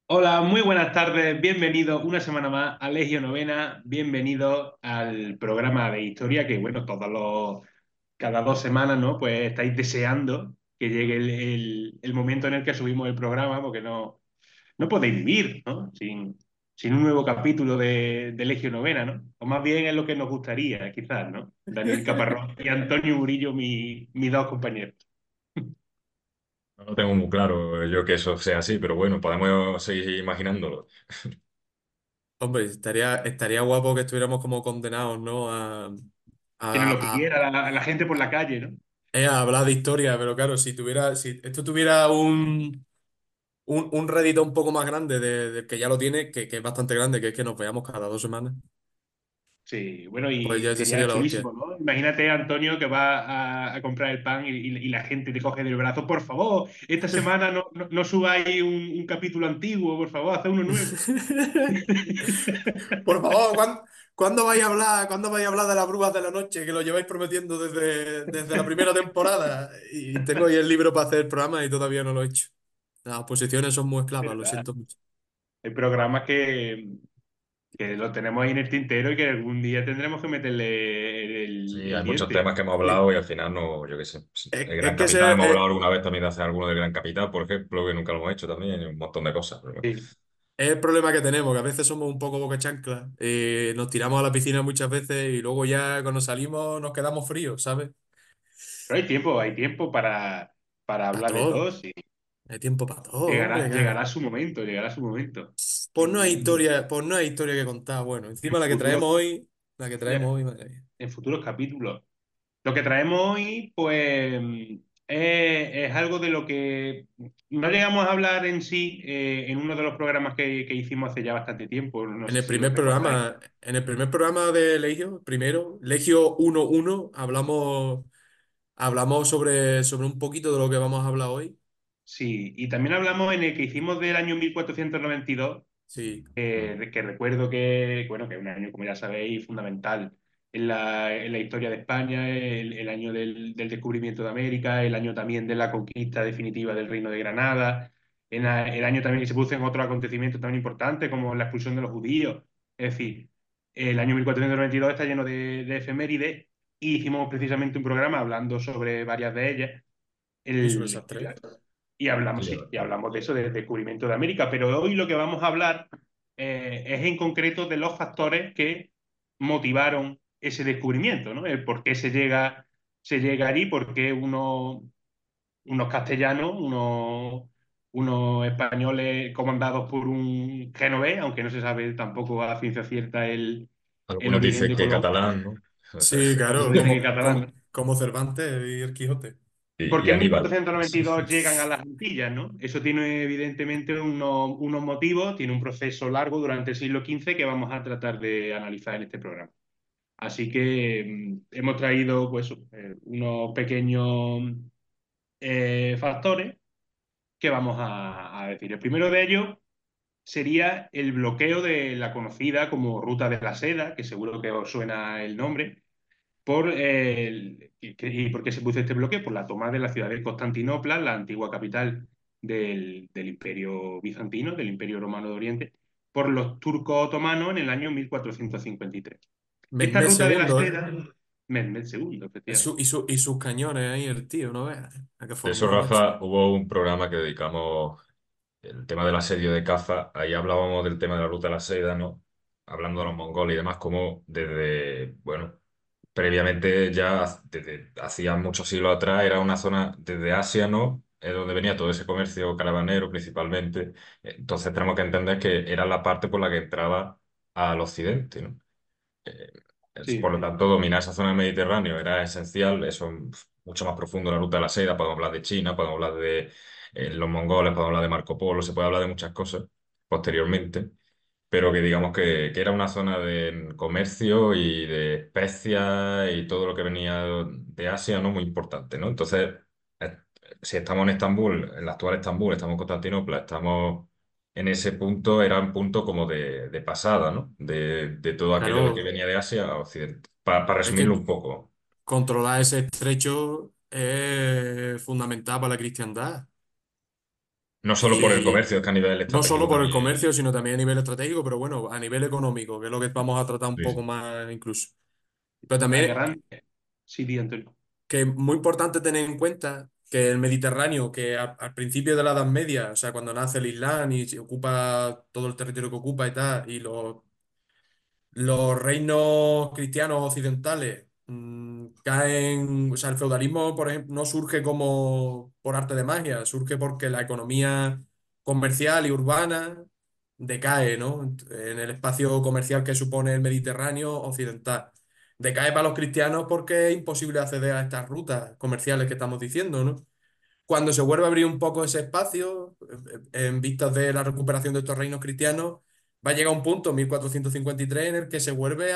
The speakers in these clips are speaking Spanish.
Hola, muy buenas tardes, bienvenido una semana más a Legio Novena, bienvenido al programa de historia que, bueno, cada 2 semanas, ¿no? Pues estáis deseando que llegue el momento en el que subimos el programa porque no podéis vivir, ¿no? Sin un nuevo capítulo de Legio Novena, ¿no? O más bien es lo que nos gustaría, quizás, ¿no? Daniel Caparrós y Antonio Murillo, mis dos compañeros. No lo tengo muy claro yo que eso sea así, pero bueno, podemos seguir imaginándolo. Sí. Hombre, estaría guapo que estuviéramos como condenados, ¿no? Tienen lo que A, quiera la gente por la calle, ¿no? a hablar de historia, pero claro, si esto tuviera un rédito un poco más grande del que ya lo tiene, que es bastante grande, que es que nos veamos cada 2 semanas, Sí, bueno, pues y ya ese sería sería la hostia. chulísimo, ¿no? Imagínate, Antonio, que va a comprar el pan y la gente te coge del brazo. Por favor, esta semana no subáis un capítulo antiguo, por favor, haz uno nuevo. Por favor, ¿cuándo vais a hablar de las brujas de la noche? Que lo lleváis prometiendo desde la primera temporada. Y tengo ahí el libro para hacer el programa y todavía no lo he hecho. Las oposiciones son muy esclavas, lo ¿Verdad? siento mucho. Hay programas que lo tenemos ahí en el tintero y que algún día tendremos que meterle Sí, el hay muchos diente. temas que hemos Sí. hablado y al final no, yo qué sé. Sí. El Es Gran que Capital, hemos hablado ese alguna vez también de hacer alguno del Gran Capital, por ejemplo, que nunca lo hemos hecho también, y un montón de cosas. Pero bueno. Sí. es el problema que tenemos, que a veces somos un poco boca chancla. Nos tiramos a la piscina muchas veces y luego ya cuando salimos nos quedamos fríos, ¿sabes? Pero hay tiempo para Para hablar de todo. todo, sí. Hay tiempo para todo, Llegará, hombre. llegará su momento, llegará su momento. Pues no hay historia que contar. Bueno, En encima futuros, la que traemos hoy, madre mía. en futuros capítulos. Lo que traemos hoy, pues, es algo de lo que no llegamos a hablar en sí en uno de los programas que hicimos hace ya bastante tiempo. No sé si lo recordáis. En el primer programa de Legio, primero, Legio 1.1, hablamos sobre un poquito de lo que vamos a hablar hoy. Sí, y también hablamos en el que hicimos del año 1492, Sí, Mm. que recuerdo que, bueno, que es un año, como ya sabéis, fundamental en la historia de España, el año del descubrimiento de América, el año también de la conquista definitiva del Reino de Granada, el año también que se producen otros acontecimientos tan importantes como la expulsión de los judíos. Es decir, el año 1492 está lleno de efemérides y hicimos precisamente un programa hablando sobre varias de ellas. y sobre El, esas tres. y hablamos, Sí, sí, y hablamos de eso, del descubrimiento de América, pero hoy lo que vamos a hablar es en concreto de los factores que motivaron ese descubrimiento, ¿no? El por qué se llega allí, por qué unos castellanos, unos españoles comandados por un genovés, aunque no se sabe tampoco a ciencia cierta el algunos origen dicen de que Colón. catalán, ¿no? Sí, Algunos claro, dicen que catalán, ¿no? como Cervantes y el Quijote. ¿Por Y qué en Aníbal. 1492 llegan a las Antillas, ¿no? Eso tiene evidentemente unos motivos, tiene un proceso largo durante el siglo XV que vamos a tratar de analizar en este programa. Así que hemos traído pues, unos pequeños factores que vamos a decir. El primero de ellos sería el bloqueo de la conocida como Ruta de la Seda, que seguro que os suena el nombre. ¿Y por qué se puso este bloque? Por la toma de la ciudad de Constantinopla, la antigua capital del Imperio Bizantino, del Imperio Romano de Oriente, por los turcos otomanos en el año 1453. Esta Mehmed ruta de la segundo, ¿eh? seda, Mehmed II, efectivamente. Y sus cañones ahí, el tío, ¿no veas? A que De eso, formó, macho. Rafa, hubo un programa que dedicamos el tema del asedio de Caza. Ahí hablábamos del tema de la ruta de la seda, ¿no? Hablando de los mongoles y demás, como desde, bueno, previamente ya desde hacía muchos siglos atrás era una zona desde Asia, ¿no? Es donde venía todo ese comercio caravanero principalmente. Entonces tenemos que entender que era la parte por la que entraba al occidente, ¿no? Eh, Sí, por lo sí. tanto, dominar esa zona del Mediterráneo era esencial. Eso es mucho más profundo la ruta de la seda. Podemos hablar de China, podemos hablar de los mongoles, podemos hablar de Marco Polo, se puede hablar de muchas cosas posteriormente, pero que digamos que era una zona de comercio y de especias y todo lo que venía de Asia, ¿no? Muy importante, ¿no? Entonces, eh, si estamos en Estambul, en la actual Estambul, estamos en Constantinopla, estamos en ese punto, era un punto como de pasada, ¿no? De todo aquello de que Claro, venía de Asia a Occidente. Para es resumirlo que un poco. controlar ese estrecho es fundamental para la cristiandad. No solo por el Y comercio, es que a nivel no solo estratégico por el también. comercio, sino también a nivel estratégico, pero bueno, a nivel económico, que es lo que vamos a tratar un Sí, poco sí. más incluso. Pero A también gran... Sí, di, Antonio. que es muy importante tener en cuenta que el Mediterráneo, que al principio de la Edad Media, o sea, cuando nace el Islam y se ocupa todo el territorio que ocupa y tal, y los reinos cristianos occidentales caen, o sea, el feudalismo, por ejemplo, no surge como por arte de magia, surge porque la economía comercial y urbana decae, ¿no? En el espacio comercial que supone el Mediterráneo occidental. Decae para los cristianos porque es imposible acceder a estas rutas comerciales que estamos diciendo, ¿no? Cuando se vuelve a abrir un poco ese espacio, en vistas de la recuperación de estos reinos cristianos, va a llegar un punto, 1453, en el que se vuelve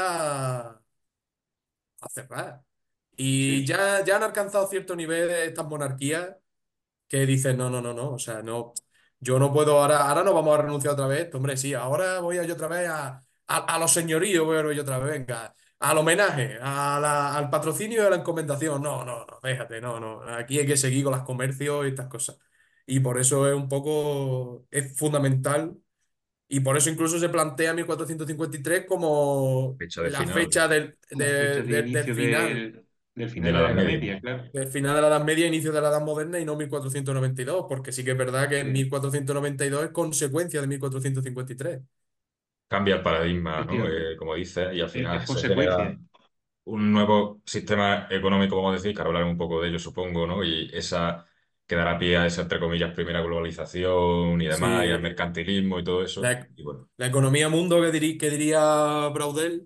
a cerrar. Y Sí, ya han alcanzado cierto nivel estas monarquías que dicen, no, no, no, no, o sea, no, yo no puedo, ahora no vamos a renunciar otra vez, hombre, sí, ahora voy a yo otra vez a los señoríos, voy a ir yo otra vez, venga, al homenaje, al patrocinio y a la encomendación, no, no, no, déjate, no, no, aquí hay que seguir con los comercios y estas cosas. Y por eso es un poco, es fundamental, y por eso incluso se plantea 1453 como Fecha de la final fecha la fecha de del inicio final. del de final la de la Edad Edad Media. Media, claro. Del final de la Edad Media, inicio de la Edad Moderna y no 1492, porque sí que es verdad que Sí, 1492 es consecuencia de 1453. Cambia el paradigma, ¿no? efectivamente. Como dices, y al Es final se consecuencia. genera un nuevo sistema económico, vamos a decir, que ahora hablaré un poco de ello, supongo, ¿no? Y esa que dará pie a esa, entre comillas, primera globalización y demás, y al Sí, mercantilismo y todo eso. la, Y bueno, la economía mundo que diría Braudel,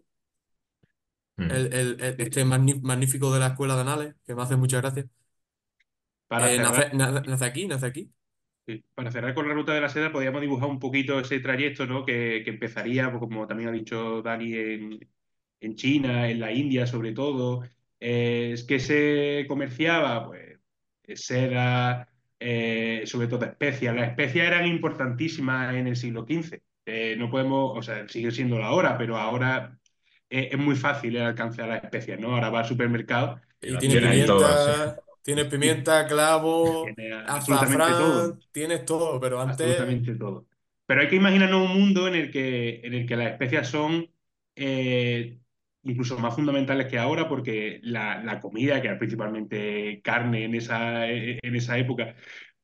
mm, este magnífico de la Escuela de Anales, que me hace mucha gracia, Para cerrar, nace aquí. sí, para cerrar con la ruta de la seda, podríamos dibujar un poquito ese trayecto, ¿no? Que empezaría, pues, como también ha dicho Dani, en China, en la India sobre todo. Es que se comerciaba, pues, seda, sobre todo especias. Las especias eran importantísimas en el siglo XV. No podemos, o sea, sigue siendo la hora, pero ahora es muy fácil el alcance a las especias, ¿no? Ahora va al supermercado y Y las tienes ahí todas, sí. tienes y pimienta, clavo, tiene absolutamente todo. azafrán, tienes todo, pero antes, Absolutamente todo. Pero hay que imaginarnos un mundo en el que las especias son eh, incluso más fundamentales que ahora, porque la comida, que era principalmente carne en esa época,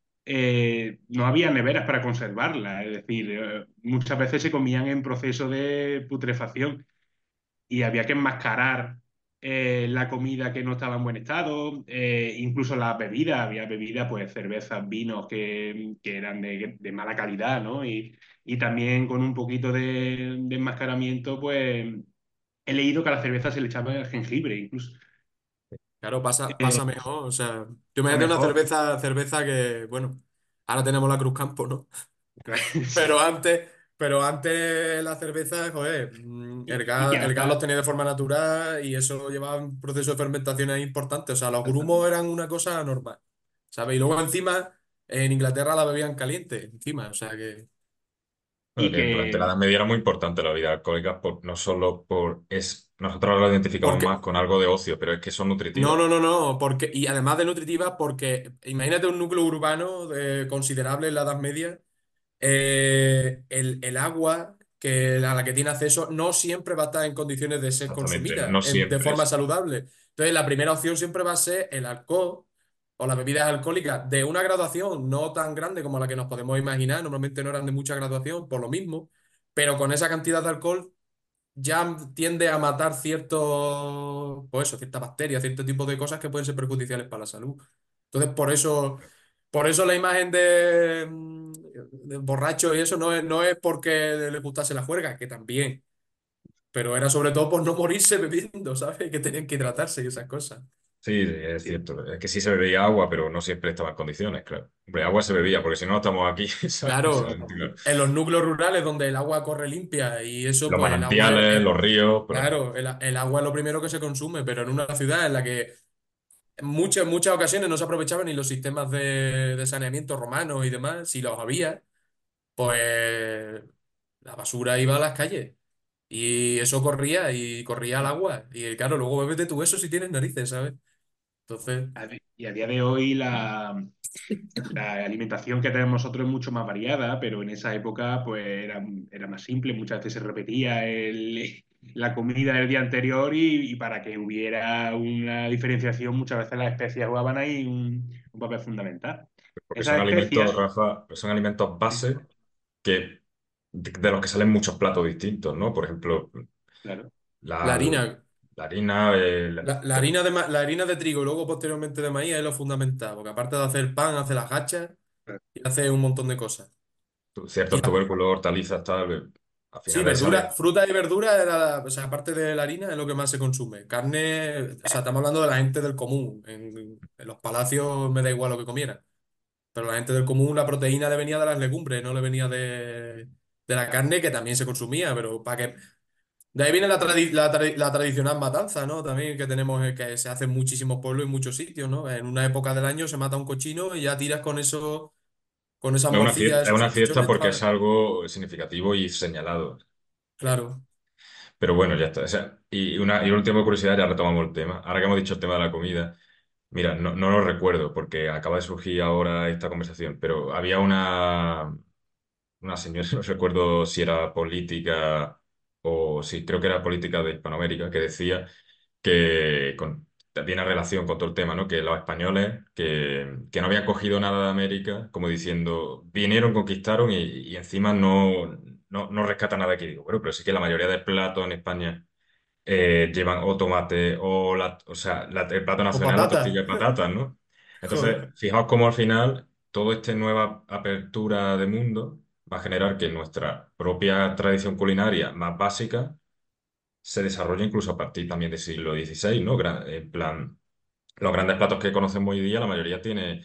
no había neveras para conservarla. Es decir, muchas veces se comían en proceso de putrefacción y había que enmascarar la comida que no estaba en buen estado, incluso las bebidas, había bebidas, pues cervezas, vinos que eran de mala calidad, ¿no? Y también con un poquito de enmascaramiento, pues he leído que a la cerveza se le echaba jengibre, incluso. claro, Eh, pasa mejor. O sea, tú a imagínate una mejor. cerveza que, bueno, ahora tenemos la Cruz Campo, ¿no? Sí. Pero antes, pero antes la cerveza, joder, Y que el gas ahora los tenía de forma natural y eso llevaba un proceso de fermentación ahí importante. O sea, los grumos exactamente. eran una cosa normal, ¿sabes? Y luego encima, en Inglaterra la bebían caliente, encima, o sea que... Bueno, Y que durante la que, Edad Media era muy importante la bebida alcohólica, no solo por... nosotros lo identificamos Porque, más con algo de ocio, pero es que son no, nutritivas. no, no, no, porque, y además de nutritivas, porque imagínate un núcleo urbano considerable en la Edad Media, el agua a la que tiene acceso no siempre va a estar en condiciones de ser Exactamente, consumida no de siempre forma eso. saludable. Entonces, la primera opción siempre va a ser el alcohol o las bebidas alcohólicas de una graduación no tan grande como la que nos podemos imaginar, normalmente no eran de mucha graduación, por lo mismo, pero con esa cantidad de alcohol ya tiende a matar ciertos, pues eso, ciertas bacterias, cierto tipo de cosas que pueden ser perjudiciales para la salud. Entonces, por eso la imagen de borracho y eso no es porque les gustase la juerga, que también, pero era sobre todo por no morirse bebiendo, ¿sabes? Que tenían que hidratarse y esas cosas. Sí, es sí, cierto. Es que sí se bebía agua, pero no siempre estaba en condiciones, claro. Hombre, agua se bebía, porque si no, no estamos aquí, ¿sabes? Claro, en los núcleos rurales donde el agua corre limpia y eso, Los pues el agua manantiales, los ríos, pero no. claro, el agua es lo primero que se consume, pero en una ciudad en la que en muchas ocasiones no se aprovechaban ni los sistemas de saneamiento romanos y demás, si los había, pues la basura iba a las calles y eso corría y corría al agua. Y claro, luego bébete tú eso si tienes narices, ¿sabes? Entonces, Y a día de hoy la alimentación que tenemos nosotros es mucho más variada, pero en esa época pues era más simple, muchas veces se repetía la comida del día anterior y para que hubiera una diferenciación muchas veces las especias jugaban ahí un papel fundamental. Porque son Esas alimentos, especias, Rafa, son alimentos sí, base que, de los que salen muchos platos distintos, ¿no? Por ejemplo, claro, la la, harina, la harina, la harina de trigo y luego posteriormente de maíz es lo fundamental, porque aparte de hacer pan, hace las gachas claro, y hace un montón de cosas. Y ciertos la- tubérculos, hortalizas, tal, al sí, final le verdura, sale fruta y verdura, o sea, aparte de la harina, es lo que más se consume. Carne, o sea, estamos hablando de la gente del común. En los palacios me da igual lo que comieran. Pero la gente del común, la proteína le venía de las legumbres, no le venía de la carne, que también se consumía, pero para que... De ahí viene la tradicional matanza, ¿no? También que tenemos, que se hace en muchísimos pueblos y muchos sitios, ¿no? En una época del año se mata un cochino y ya tiras con eso, con esas morcillas, es esos una fiesta salchichones, porque es algo significativo y señalado. claro. Pero bueno, ya está. O sea, y última curiosidad, ya retomamos el tema. Ahora que hemos dicho el tema de la comida, mira, no lo recuerdo porque acaba de surgir ahora esta conversación, pero había una señora, no recuerdo si era política o si creo que era política de Hispanoamérica, que decía que tiene relación con todo el tema, ¿no? Que los españoles que no habían cogido nada de América, como diciendo, vinieron, conquistaron y encima no rescatan nada aquí. Digo, bueno, pero sí que la mayoría de platos en España llevan o tomate o sea, el plato O nacional, la patata. tortilla de patatas, ¿no? Entonces, Joder. fijaos cómo al final toda esta nueva apertura de mundo va a generar que nuestra propia tradición culinaria más básica se desarrolle incluso a partir también del siglo XVI, ¿no? En plan, los grandes platos que conocemos hoy día, la mayoría tiene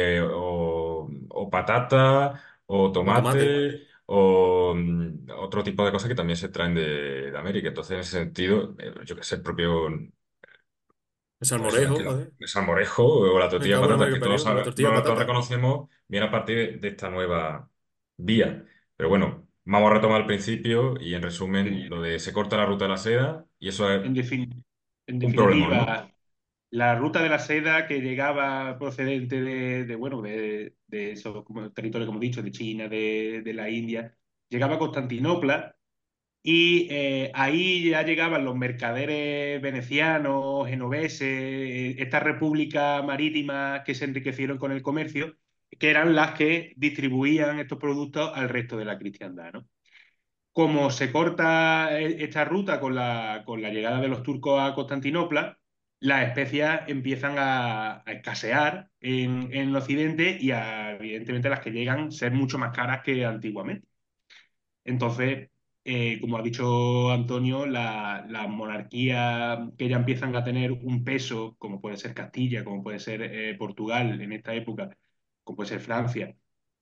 o patata, o O tomate. tomate, o otro tipo de cosas que también se traen de América. Entonces, en ese sentido, yo que sé, el propio, El pues eso, es salmorejo, que joder. el salmorejo o la Me tortilla de cago en patatas, América que todos, Superior. La tortilla de todos patata. reconocemos, viene a partir de esta nueva vía. Pero bueno, vamos a retomar al principio y en resumen, sí. lo de se corta la ruta de la seda y eso es En, defin- en un problema, ¿no? definitiva, la ruta de la seda que llegaba procedente bueno, de esos territorios, como he dicho, de China, de la India, llegaba a Constantinopla y ahí ya llegaban los mercaderes venecianos, genoveses, estas repúblicas marítimas que se enriquecieron con el comercio, que eran las que distribuían estos productos al resto de la cristiandad, ¿no? Como se corta esta ruta con la llegada de los turcos a Constantinopla, las especias empiezan a escasear en Occidente y evidentemente las que llegan ser mucho más caras que antiguamente. Entonces, como ha dicho Antonio, las monarquías que ya empiezan a tener un peso, como puede ser Castilla, como puede ser Portugal en esta época, como puede ser Francia,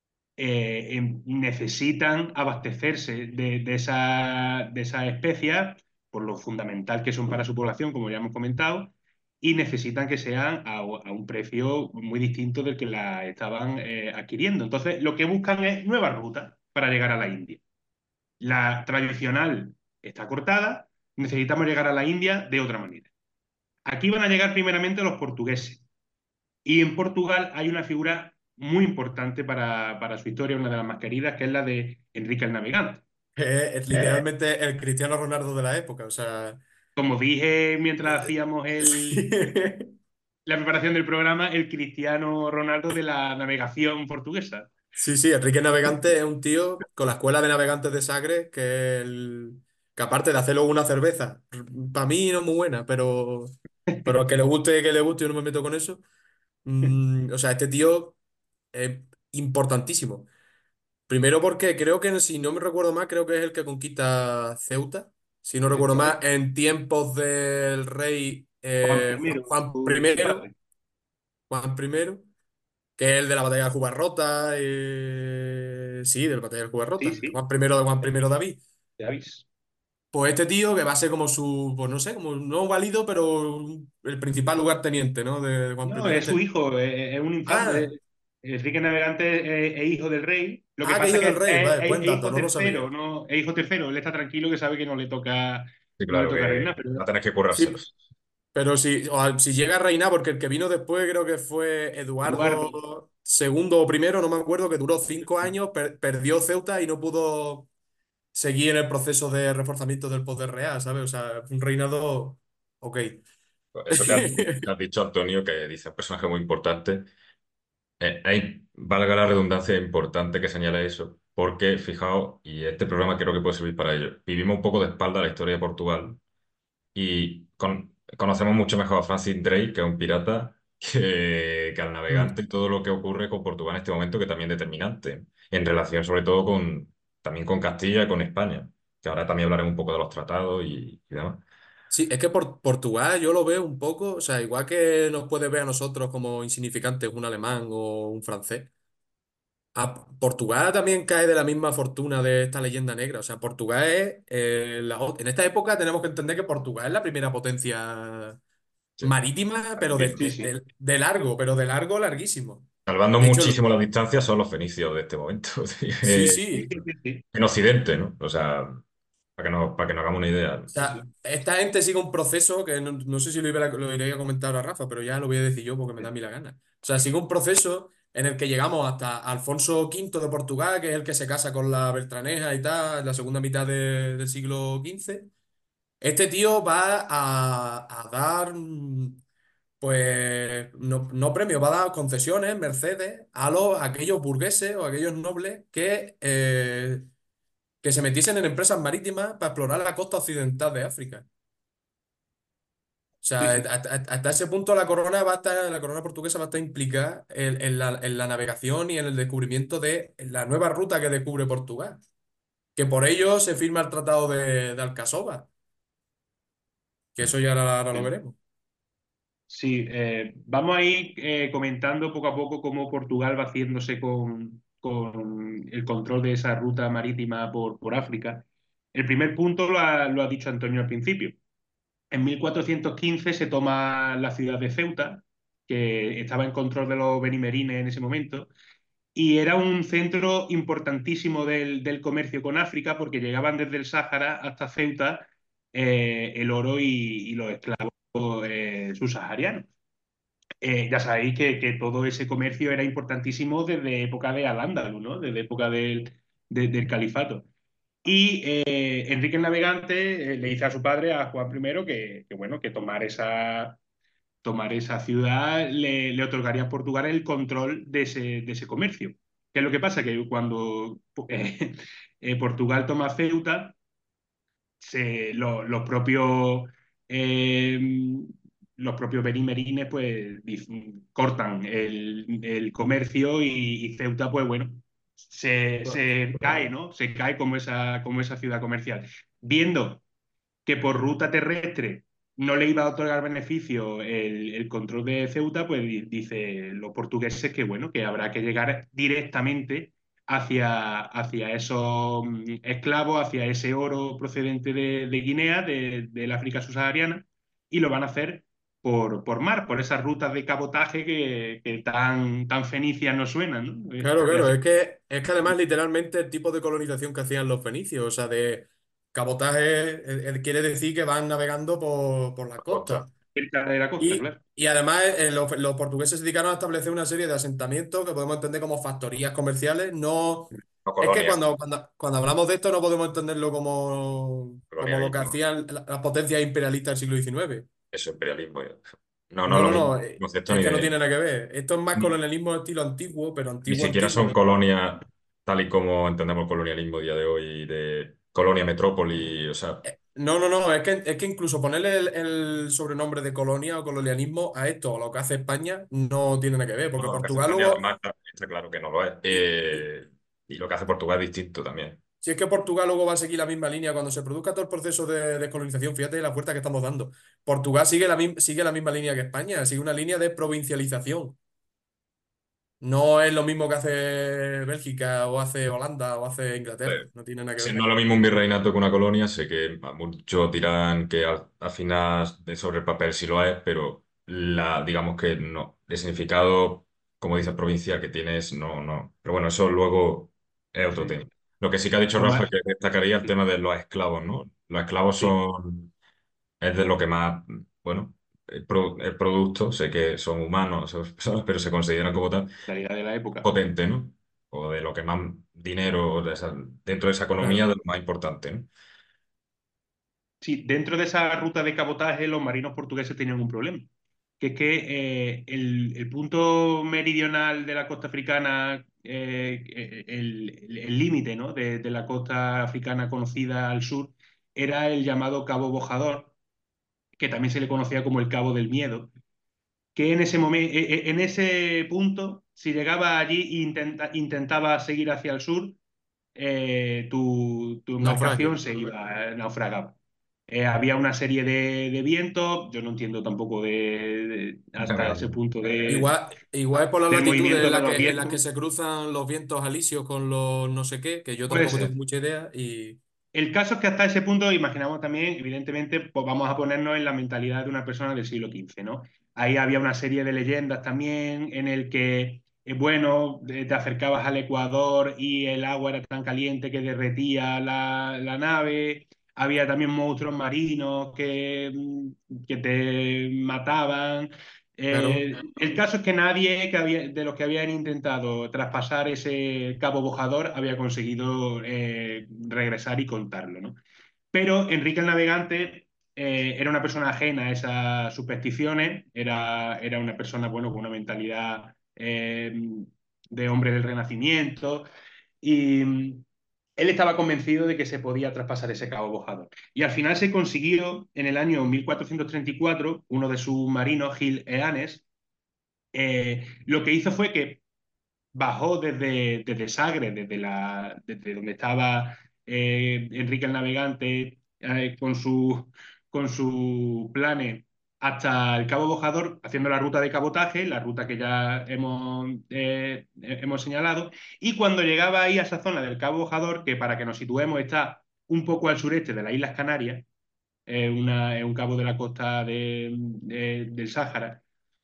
necesitan abastecerse de esas especias, por lo fundamental que son para su población, como ya hemos comentado, y necesitan que sean a un precio muy distinto del que la estaban adquiriendo. Entonces, lo que buscan es nuevas rutas para llegar a la India. La tradicional está cortada, necesitamos llegar a la India de otra manera. Aquí van a llegar primeramente los portugueses, y en Portugal hay una figura muy importante para su historia, una de las más queridas, que es la de Enrique el Navegante. Es literalmente el Cristiano Ronaldo de la época. O sea. Como dije mientras eh, hacíamos Sí. la preparación del programa, el Cristiano Ronaldo de la navegación portuguesa. Sí, sí, Enrique Navegante es un tío con la escuela de navegantes de Sagres que aparte de hacerlo una cerveza, para mí no es muy buena, pero a que le guste, yo no me meto con eso. O sea, este tío es importantísimo. Primero porque creo que, si no me recuerdo mal, creo que es el que conquista Ceuta. Si no Es recuerdo mal, correcto. en tiempos del rey Juan Juan, I, Juan su I, padre. Juan I, que es el de la batalla de Jubarrota. Sí, de la batalla de Sí, Jubarrota. sí, Juan I David. ya veis. Pues este tío que va a ser como su, pues no sé, como no válido, pero el principal lugarteniente, ¿no? De Juan No, I. es su hijo, es un infante. Ah, Enrique Navegante es hijo del rey. Lo que que pasa hijo es que del rey. Vale, es buen dato, hijo no lo tercero, sabía. ¿no? Es hijo tercero. Él está tranquilo que sabe que Sí, no le claro, toca reinar, que pero no tenés que Sí, currárselo. Pero si llega a reinar, porque el que vino después creo que fue Eduardo. Eduardo segundo o primero, no me acuerdo, que duró 5 años, perdió Ceuta y no pudo seguir en el proceso de reforzamiento del poder real, ¿sabes? O sea, un reinado. Ok. Eso que has dicho, Antonio, que dice un personaje muy importante. Valga la redundancia, importante que señale eso, porque fijaos, y este programa creo que puede servir para ello. Vivimos un poco de espalda a la historia de Portugal y conocemos mucho mejor a Francis Drake, que es un pirata, que al navegante Mm. y todo lo que ocurre con Portugal en este momento, que también es determinante, en relación sobre todo también con Castilla y con España, que ahora también hablaremos un poco de los tratados y demás. Sí, es que Portugal yo lo veo un poco, o sea, igual que nos puede ver a nosotros como insignificantes un alemán o un francés. Portugal también cae de la misma fortuna de esta leyenda negra. O sea, Portugal es. En esta época tenemos que entender que Portugal es la primera potencia Sí. marítima, pero de, Sí, de- sí. de- de largo, pero de largo, larguísimo. Salvando De hecho, muchísimo las distancias son los fenicios de este momento. sí, Sí, sí. sí, sí, sí. En Occidente, ¿no? O sea, para que nos hagamos una idea. O Sí, sí. sea, esta gente sigue un proceso que no sé si lo iré a comentar a Rafa, pero ya lo voy a decir yo porque me da a mí la gana. O sea, sigue un proceso en el que llegamos hasta Alfonso V de Portugal, que es el que se casa con la Beltraneja y tal, en la segunda mitad del siglo XV. Este tío va a dar, pues, no premios, va a dar concesiones, mercedes, a aquellos burgueses o aquellos nobles que se metiesen en empresas marítimas para explorar la costa occidental de África. O Sí, sea, sí. hasta ese punto la corona portuguesa va a estar implicada en la navegación y en el descubrimiento de la nueva ruta que descubre Portugal. Que por ello se firma el Tratado de Alcasova, que eso ya ahora lo veremos. Sí, vamos a ir comentando poco a poco cómo Portugal va haciéndose con el control de esa ruta marítima por África. El primer punto lo ha dicho Antonio al principio. En 1415 se toma la ciudad de Ceuta, que estaba en control de los benimerines en ese momento, y era un centro importantísimo del comercio con África porque llegaban desde el Sáhara hasta Ceuta el oro y los esclavos subsaharianos. Ya sabéis que todo ese comercio era importantísimo desde época de Al-Ándalus, ¿no? Desde época del califato. Y Enrique el Navegante le dice a su padre, a Juan I, bueno, que tomar esa ciudad le otorgaría a Portugal el control de ese comercio. ¿Qué es lo que pasa? Que cuando Portugal toma Ceuta, eh, los propios benimerines pues cortan el comercio y Ceuta pues bueno, se cae, ¿no? Se cae como esa ciudad comercial. Viendo que por ruta terrestre no le iba a otorgar beneficio el control de Ceuta, pues dice los portugueses que bueno, que habrá que llegar directamente hacia esos esclavos, hacia ese oro procedente de Guinea, del África subsahariana, y lo van a hacer por mar, por esas rutas de cabotaje que tan fenicias nos suenan, ¿no? Claro, Que claro, hacen es que además literalmente el tipo de colonización que hacían los fenicios, o sea, de cabotaje, quiere decir que van navegando por las Costa, costas. cerca de la costa, Y, claro. y además los portugueses se dedicaron a establecer una serie de asentamientos que podemos entender como factorías comerciales. No, no es que colonia, cuando hablamos de esto no podemos entenderlo como lo que colonialismo, hacían las potencias imperialistas del siglo XIX. eso, imperialismo. No, no, No, lo no, mismo no, concepto es ni que no de. tiene nada que ver. Esto es más Ni, colonialismo de estilo antiguo, pero ni antiguo, siquiera antiguo. son colonias tal y como entendemos el colonialismo a día de hoy, de colonia, metrópoli, o sea, No, no, no, es que incluso ponerle el sobrenombre de colonia o colonialismo a esto, a lo que hace España, no tiene nada que ver, porque todo lo que hace Portugal España luego, además está claro que no lo es. y, y- Y lo que hace Portugal es distinto también. si es que Portugal luego va a seguir la misma línea cuando se produzca todo el proceso de descolonización, fíjate la puerta que estamos dando. Portugal sigue la misma línea que España, sigue una línea de provincialización. No es lo mismo que hace Bélgica o hace Holanda o hace Inglaterra, no tiene nada que ver. Siendo lo mismo un virreinato que una colonia, sé que a muchos dirán que al final sobre el papel sí lo es, pero digamos que no. El significado, como dice provincia, que tienes, no, no. Pero bueno, eso luego es otro Sí. tema. Lo que sí que ha dicho Rafa, Tomás, que destacaría el sí, tema de los esclavos, ¿no? Los esclavos sí. es de lo que más, bueno. el producto, sé que son humanos, son personas, pero se consideran como tal Realidad de la época. potente, ¿no? O de lo que más dinero, dentro de esa economía, Claro, de lo más importante, ¿no? Sí, dentro de esa ruta de cabotaje los marinos portugueses tenían un problema, que es que el punto meridional de la costa africana, el límite, ¿no? de la costa africana conocida al sur, era el llamado Cabo Bojador, que también se le conocía como el Cabo del Miedo, que en ese momento, en ese punto, si llegaba allí e intentaba seguir hacia el sur, tu naufragio. embarcación se iba, naufragaba. Había una serie de vientos, yo no entiendo tampoco hasta ese punto Igual es por las del latitudes movimiento de los en las que vientos. se cruzan los vientos alisios con los no sé qué, que yo Puede tampoco tengo ser. mucha idea. Y El caso es que hasta ese punto, imaginamos también, evidentemente, pues vamos a ponernos en la mentalidad de una persona del siglo XV, ¿no? Ahí había una serie de leyendas también en el que, bueno, te acercabas al Ecuador y el agua era tan caliente que derretía la nave. Había también monstruos marinos que te mataban. claro, El caso es que nadie de los que habían intentado traspasar ese cabo bojador había conseguido regresar y contarlo, ¿no? Pero Enrique el Navegante era una persona ajena a esas supersticiones, era una persona, bueno, con una mentalidad de hombre del Renacimiento y él estaba convencido de que se podía traspasar ese cabo bojador. Y al final se consiguió en el año 1434, uno de sus marinos, Gil Eanes, lo que hizo fue que bajó desde Sagres, desde donde estaba Enrique el Navegante con su planes hasta el Cabo Bojador, haciendo la ruta de cabotaje, la ruta que ya hemos señalado, y cuando llegaba ahí a esa zona del Cabo Bojador, que para que nos situemos está un poco al sureste de las Islas Canarias, es un cabo de la costa del Sáhara,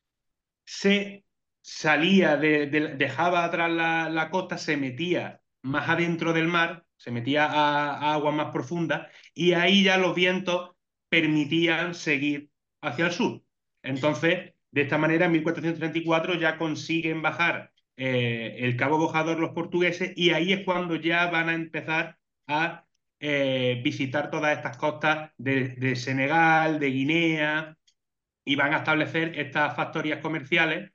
se salía, dejaba atrás la costa, se metía más adentro del mar, se metía a aguas más profundas y ahí ya los vientos permitían seguir hacia el sur. Entonces, de esta manera, en 1434 ya consiguen bajar el Cabo Bojador los portugueses y ahí es cuando ya van a empezar a visitar todas estas costas de Senegal, de Guinea, y van a establecer estas factorías comerciales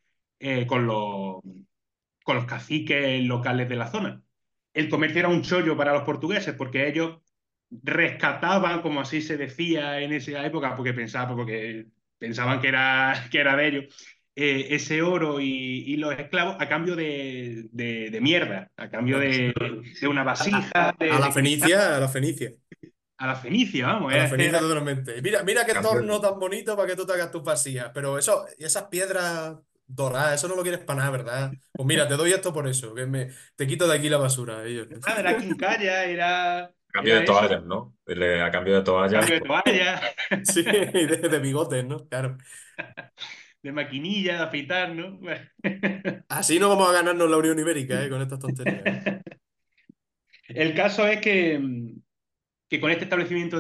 con los caciques locales de la zona. El comercio era un chollo para los portugueses porque ellos rescataban, como así se decía en esa época, porque pensaban que era de ellos, ese oro y los esclavos a cambio de mierda, a cambio claro. de una A la, vasija, a la de cristal, Fenicia, a la Fenicia. a la fenicia, vamos. A la Fenicia totalmente. Mira qué Cambio, torno tan bonito para que tú te hagas tus vacías. Pero eso, esas piedras doradas, eso no lo quieres para nada, ¿verdad? Pues mira, te doy esto por eso, te quito de aquí la basura. Y yo, Era quincalla, cambio de era eso. toallas, ¿no? A cambio de toallas, Cambio de toalla, sí, de bigotes, ¿no? Claro. de maquinilla, de afeitar, ¿no? Así no vamos a ganarnos la Unión Ibérica, ¿eh? Con estas tonterías. El caso es que con este establecimiento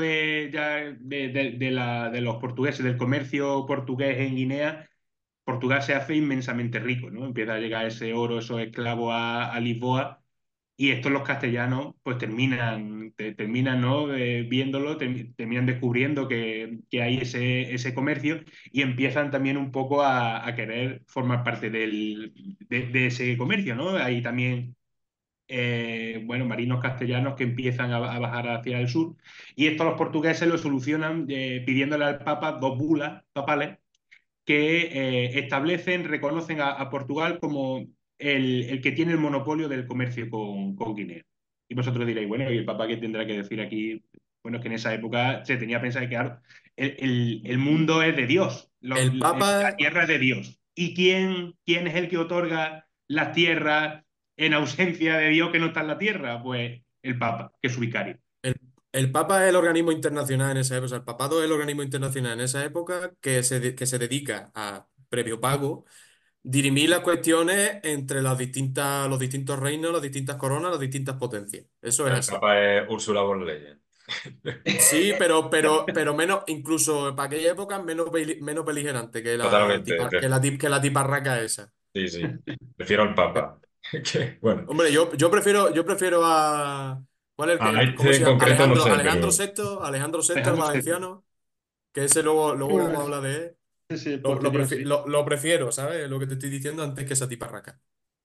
de los portugueses, del comercio portugués en Guinea, Portugal se hace inmensamente rico, ¿no? Empieza a llegar ese oro, esos esclavos a Lisboa. Y estos los castellanos pues terminan ¿no? Viéndolo, terminan descubriendo que hay ese comercio y empiezan también un poco a querer formar parte de ese comercio, ¿no? Hay también, bueno, marinos castellanos que empiezan a bajar hacia el sur y esto los portugueses lo solucionan pidiéndole al Papa dos bulas papales que establecen, reconocen a Portugal como el que tiene el monopolio del comercio con Guinea. Y vosotros diréis, bueno, ¿y el Papa qué tendrá que decir aquí? Bueno, es que en esa época se tenía pensado que, claro, el mundo es de Dios, El la Papa, tierra es de Dios. ¿Y quién es el que otorga las tierras en ausencia de Dios que no está en la tierra? Pues el Papa, que es su vicario. el, el Papa es el organismo internacional en esa época. O sea, el papado es el organismo internacional en esa época que se dedica a, previo pago, dirimir las cuestiones entre los distintos reinos, las distintas coronas, las distintas potencias. Eso es el así. Papa es Úrsula von der Leyen. Sí, pero menos, incluso para aquella época, menos beligerante que Totalmente. que la tiparraca esa. Sí, sí. Prefiero al Papa. Que, bueno, Hombre, yo prefiero a. ¿Cuál es a cómo este se en llama? concreto no sé, Alejandro pero VI, Alejandro VI, el Alejandro VII. valenciano, que ese luego vamos a hablar de él. Es el posterior, sí. Lo prefiero, ¿sabes? Lo que te estoy diciendo antes que esa tiparraca.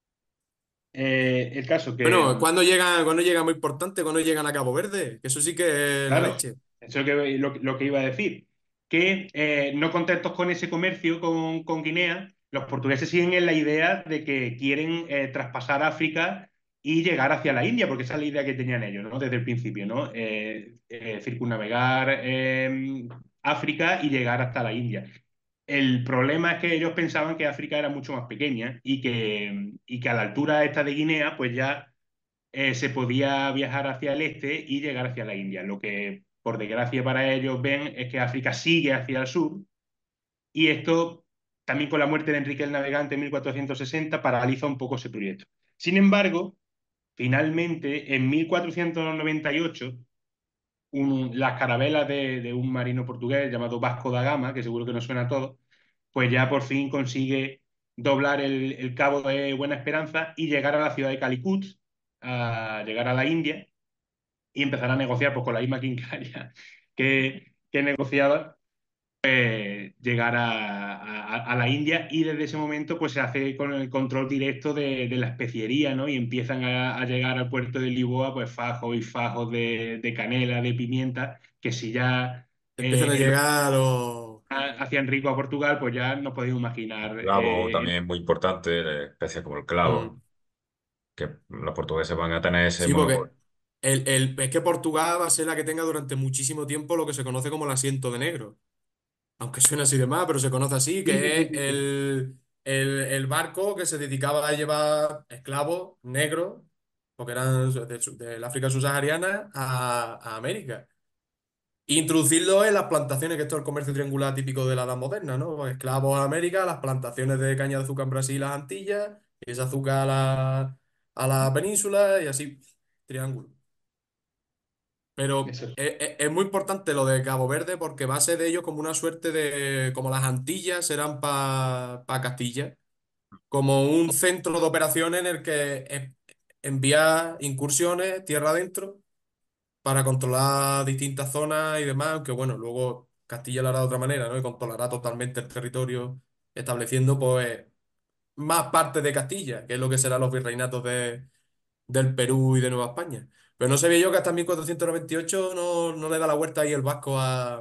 El caso Bueno, que, cuando llega muy importante, cuando llegan a Cabo Verde, que eso sí que es la claro, leche. eso es lo que iba a decir, que no contentos con ese comercio con Guinea, los portugueses siguen en la idea de que quieren traspasar África y llegar hacia la India, porque esa es la idea que tenían ellos, ¿no? Desde el principio, ¿no? Circunnavegar África y llegar hasta la India. El problema es que ellos pensaban que África era mucho más pequeña y que a la altura esta de Guinea, pues ya se podía viajar hacia el este y llegar hacia la India. Lo que, por desgracia para ellos, ven es que África sigue hacia el sur y esto, también con la muerte de Enrique el Navegante en 1460, paraliza un poco ese proyecto. Sin embargo, finalmente, en 1498, las carabelas de un marino portugués llamado Vasco da Gama, que seguro que nos suena a todos, pues ya por fin consigue doblar el cabo de Buena Esperanza y llegar a la ciudad de Calicut, a llegar a la India y empezar a negociar pues, con la misma Quincaria que negociaba, llegar a la India y desde ese momento pues se hace con el control directo de la especiería, ¿no? Y empiezan a llegar al puerto de Lisboa pues fajos y fajos de canela, de pimienta, que si ya Empiezan a en llegar los. hacían rico a Portugal, pues ya nos podéis imaginar. clavo también es muy importante, especies como el clavo, Mm. que los portugueses van a tener ese Sí, porque monopolio. es que Portugal va a ser la que tenga durante muchísimo tiempo lo que se conoce como el asiento de negro. Aunque suena así de más, pero se conoce así, Sí, sí, que sí, es sí, sí. el barco que se dedicaba a llevar esclavos negros, porque eran del África subsahariana, a América. Introducirlo en las plantaciones, que esto es el comercio triangular típico de la edad moderna, ¿no? Esclavos a América, las plantaciones de caña de azúcar en Brasil y las Antillas, y ese azúcar a la península, y así, triángulo. Pero Eso. es muy importante lo de Cabo Verde porque va a ser de ellos como una suerte de, como las Antillas serán para Castilla, como un centro de operaciones en el que envía incursiones tierra adentro para controlar distintas zonas y demás, aunque bueno, luego Castilla lo hará de otra manera, ¿no? Y controlará totalmente el territorio, estableciendo pues más parte de Castilla, que es lo que serán los virreinatos del Perú y de Nueva España. Pero no sabía yo que hasta 1498 no le da la vuelta ahí el Vasco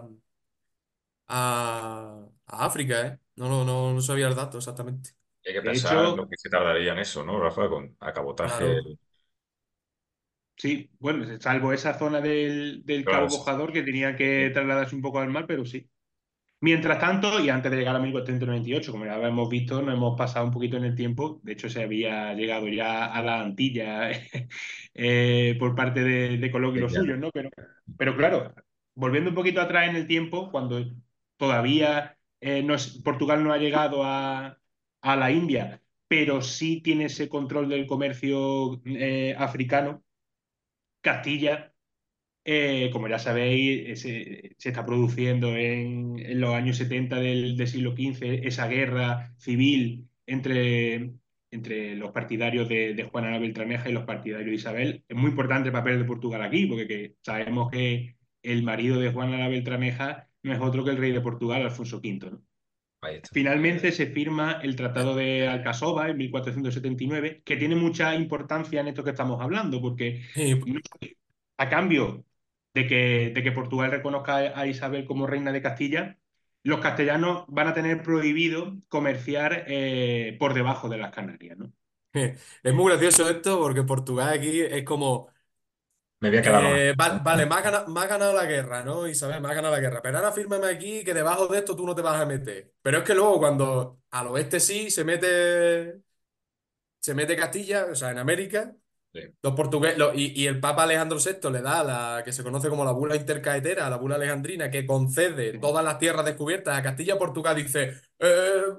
a África, ¿eh? No sabía el dato exactamente. Hay que De pensar hecho, lo que se tardaría en eso, ¿no, Rafa? Con a cabotaje. Claro, sí, bueno, salvo esa zona del Claro, Cabo Bojador que tenía que trasladarse un poco al mar, pero sí. Mientras tanto, y antes de llegar a 1498, como ya hemos visto, nos hemos pasado un poquito en el tiempo. De hecho, se había llegado ya a la Antilla por parte de Colón y los ya. suyos, ¿no? Pero claro, volviendo un poquito atrás en el tiempo, cuando todavía Portugal no ha llegado a la India, pero sí tiene ese control del comercio africano, Castilla como ya sabéis, se está produciendo en los años 70 del siglo XV esa guerra civil entre los partidarios de Juan Ana Beltraneja y los partidarios de Isabel. Es muy importante el papel de Portugal aquí, porque sabemos que el marido de Juan Ana Beltraneja no es otro que el rey de Portugal, Alfonso V, ¿no? Ahí está. Finalmente se firma el Tratado de Alcasova en 1479, que tiene mucha importancia en esto que estamos hablando, porque sí, no- a cambio de que Portugal reconozca a Isabel como reina de Castilla, los castellanos van a tener prohibido comerciar por debajo de las Canarias, ¿no? es muy gracioso esto porque Portugal aquí es como, Me voy a quedar más. vale, me ha ganado la guerra, ¿no? Isabel, me ha ganado la guerra, pero ahora fírmame aquí que debajo de esto tú no te vas a meter. Pero es que luego cuando al oeste sí se mete Castilla, o sea, en América. Sí. Los portugueses, y el Papa Alejandro VI le da la que se conoce como la bula intercaetera, la bula alejandrina, que concede todas las tierras descubiertas a Castilla. Portugal dice,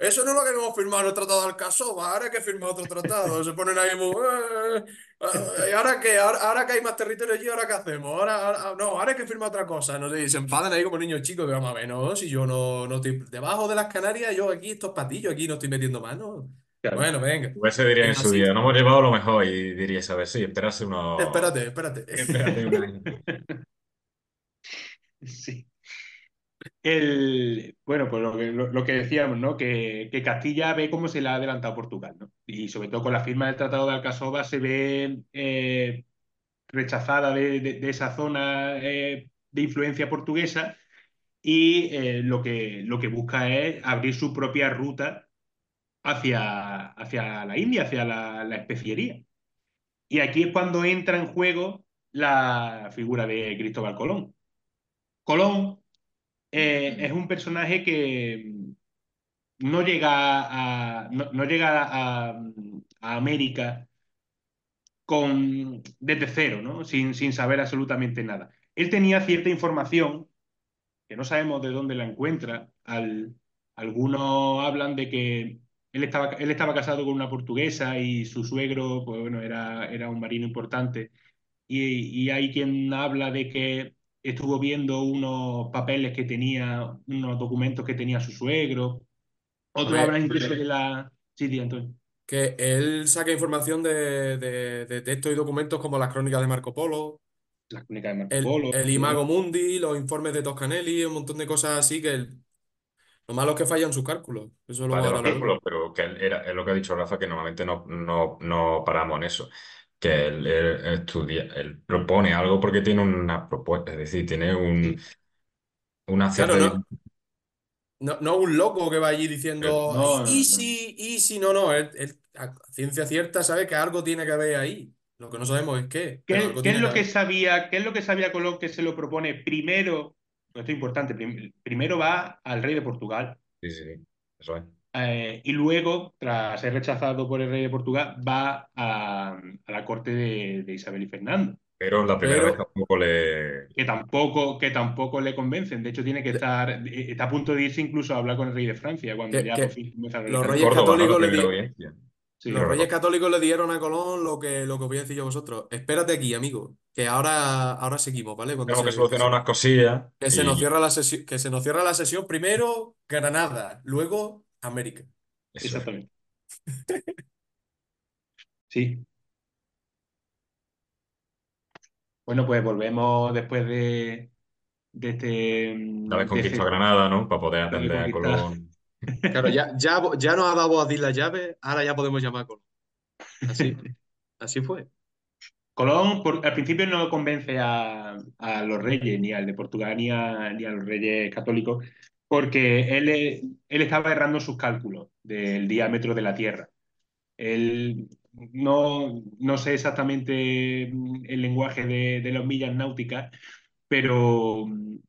eso no es lo que hemos firmado en el Tratado de Alcazaba, ahora hay que firmar otro tratado. Se ponen ahí muy... ¿Y ahora qué? Ahora que hay más territorio allí, ¿ahora qué hacemos? No, ahora hay que firmar otra cosa. No sé, y se enfadan ahí como niños chicos que vamos a ver, no, si yo no estoy debajo de las Canarias, yo aquí, estos patillos, aquí no estoy metiendo mano. Claro. Bueno, venga. Hubiese diría en Venga, su sí. día, no hemos llevado lo mejor y diríais, a ver, sí, esperarse unos... Espérate, espérate. Espérate un año. Sí. Bueno, pues lo que decíamos, ¿no? Que Castilla ve cómo se le ha adelantado Portugal, ¿no? Y sobre todo con la firma del Tratado de Alcazaba se ve rechazada de esa zona de influencia portuguesa y lo que busca es abrir su propia ruta hacia la India, hacia la especiería. Y aquí es cuando entra en juego la figura de Cristóbal Colón. Colón es un personaje que no llega a América desde cero, ¿no? Sin saber absolutamente nada. Él tenía cierta información que no sabemos de dónde la encuentra. Algunos hablan de que él estaba casado con una portuguesa y su suegro, pues bueno, era un marino importante. Y hay quien habla de que estuvo viendo unos papeles que tenía, unos documentos que tenía su suegro. A Otros ver, hablan incluso de la... Sí, sí, Antonio. que él saca información de textos y documentos como las crónicas de Marco Polo, La crónica de Marco el, Polo. el Bueno, Imago Mundi, los informes de Toscanelli, un montón de cosas así que lo malo es que fallan sus cálculos. Eso luego Vale, ahora los lo vemos. cálculos, pero que es lo que ha dicho Rafa, que normalmente no paramos en eso. Que él estudia, él propone algo porque tiene una propuesta, es decir, tiene sí. una Claro, cierta... no un loco que va allí diciendo No, no, no. easy, easy, no, él a ciencia cierta sabe que algo tiene que haber ahí. Lo que no sabemos es qué, pero algo Qué es tiene que lo que haber. sabía, qué es lo que sabía Colón que se lo propone primero? Esto es importante. Primero va al rey de Portugal Sí, sí, sí, eso es. y luego, tras ser rechazado por el rey de Portugal, va a la corte de Isabel y Fernando, Pero la primera vez Pero tampoco le... que tampoco le convencen. De hecho, tiene que estar, está a punto de irse incluso a hablar con el rey de Francia cuando que, ya por que fin comienza la los En reyes radical. Córdoba, ¿no? La católicos primera audiencia. Sí, los Creo reyes recordar. católicos le dieron a Colón lo que os voy a decir yo a vosotros. Espérate aquí, amigo, que ahora seguimos, ¿vale? Cuando Tenemos que se, que solucionar se, unas cosillas que se nos y... cierra la sesión, que se nos cierra la sesión primero Granada, luego América. Eso es. exactamente. Sí. Bueno, pues volvemos después de este, Una vez de conquistado este Granada, ¿no? Para poder de atender a conquistar. Colón. Claro, ya nos ha dado a ti la llave, ahora ya podemos llamar a Colón. Así, así fue. Colón al principio no convence a los reyes, ni al de Portugal, ni a los reyes católicos, porque él estaba errando sus cálculos del diámetro de la Tierra. Él no sé exactamente el lenguaje de las millas náuticas, pero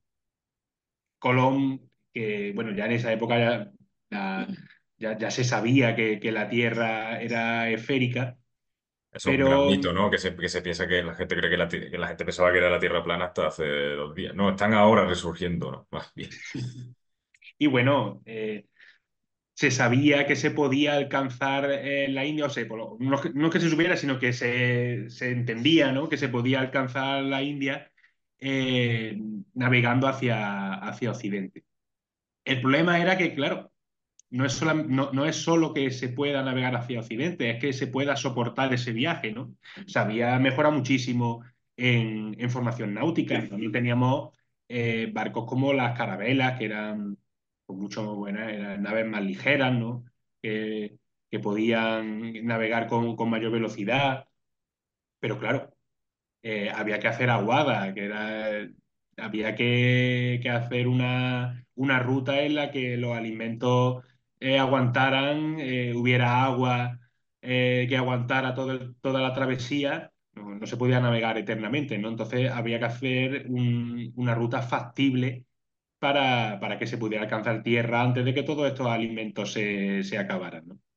Colón, que bueno, ya en esa época ya, ya se sabía que la Tierra era esférica, Eso es un gran pero mito, ¿no? Que se piensa que la gente cree que la gente pensaba que era la Tierra plana hasta hace 2 días. No, están ahora resurgiendo, ¿no? Más bien. y bueno, se sabía que se podía alcanzar la India, o sea, no es que se supiera, sino que se entendía, ¿no? Que se podía alcanzar la India eh, navegando hacia Occidente. El problema era que, claro, no es solo que se pueda navegar hacia Occidente, es que se pueda soportar ese viaje, ¿no? O sea, había mejorado muchísimo en formación náutica. También teníamos barcos como las carabelas, que eran pues, mucho buenas, eran naves más ligeras, ¿no? Que, que podían navegar con mayor velocidad. Pero claro, había que hacer aguada, había que hacer una ruta en la que los alimentos aguantaran, hubiera agua que aguantara toda la travesía, no se podía navegar eternamente, ¿no? Entonces había que hacer una ruta factible para que se pudiera alcanzar tierra antes de que todos estos alimentos se acabaran, ¿no?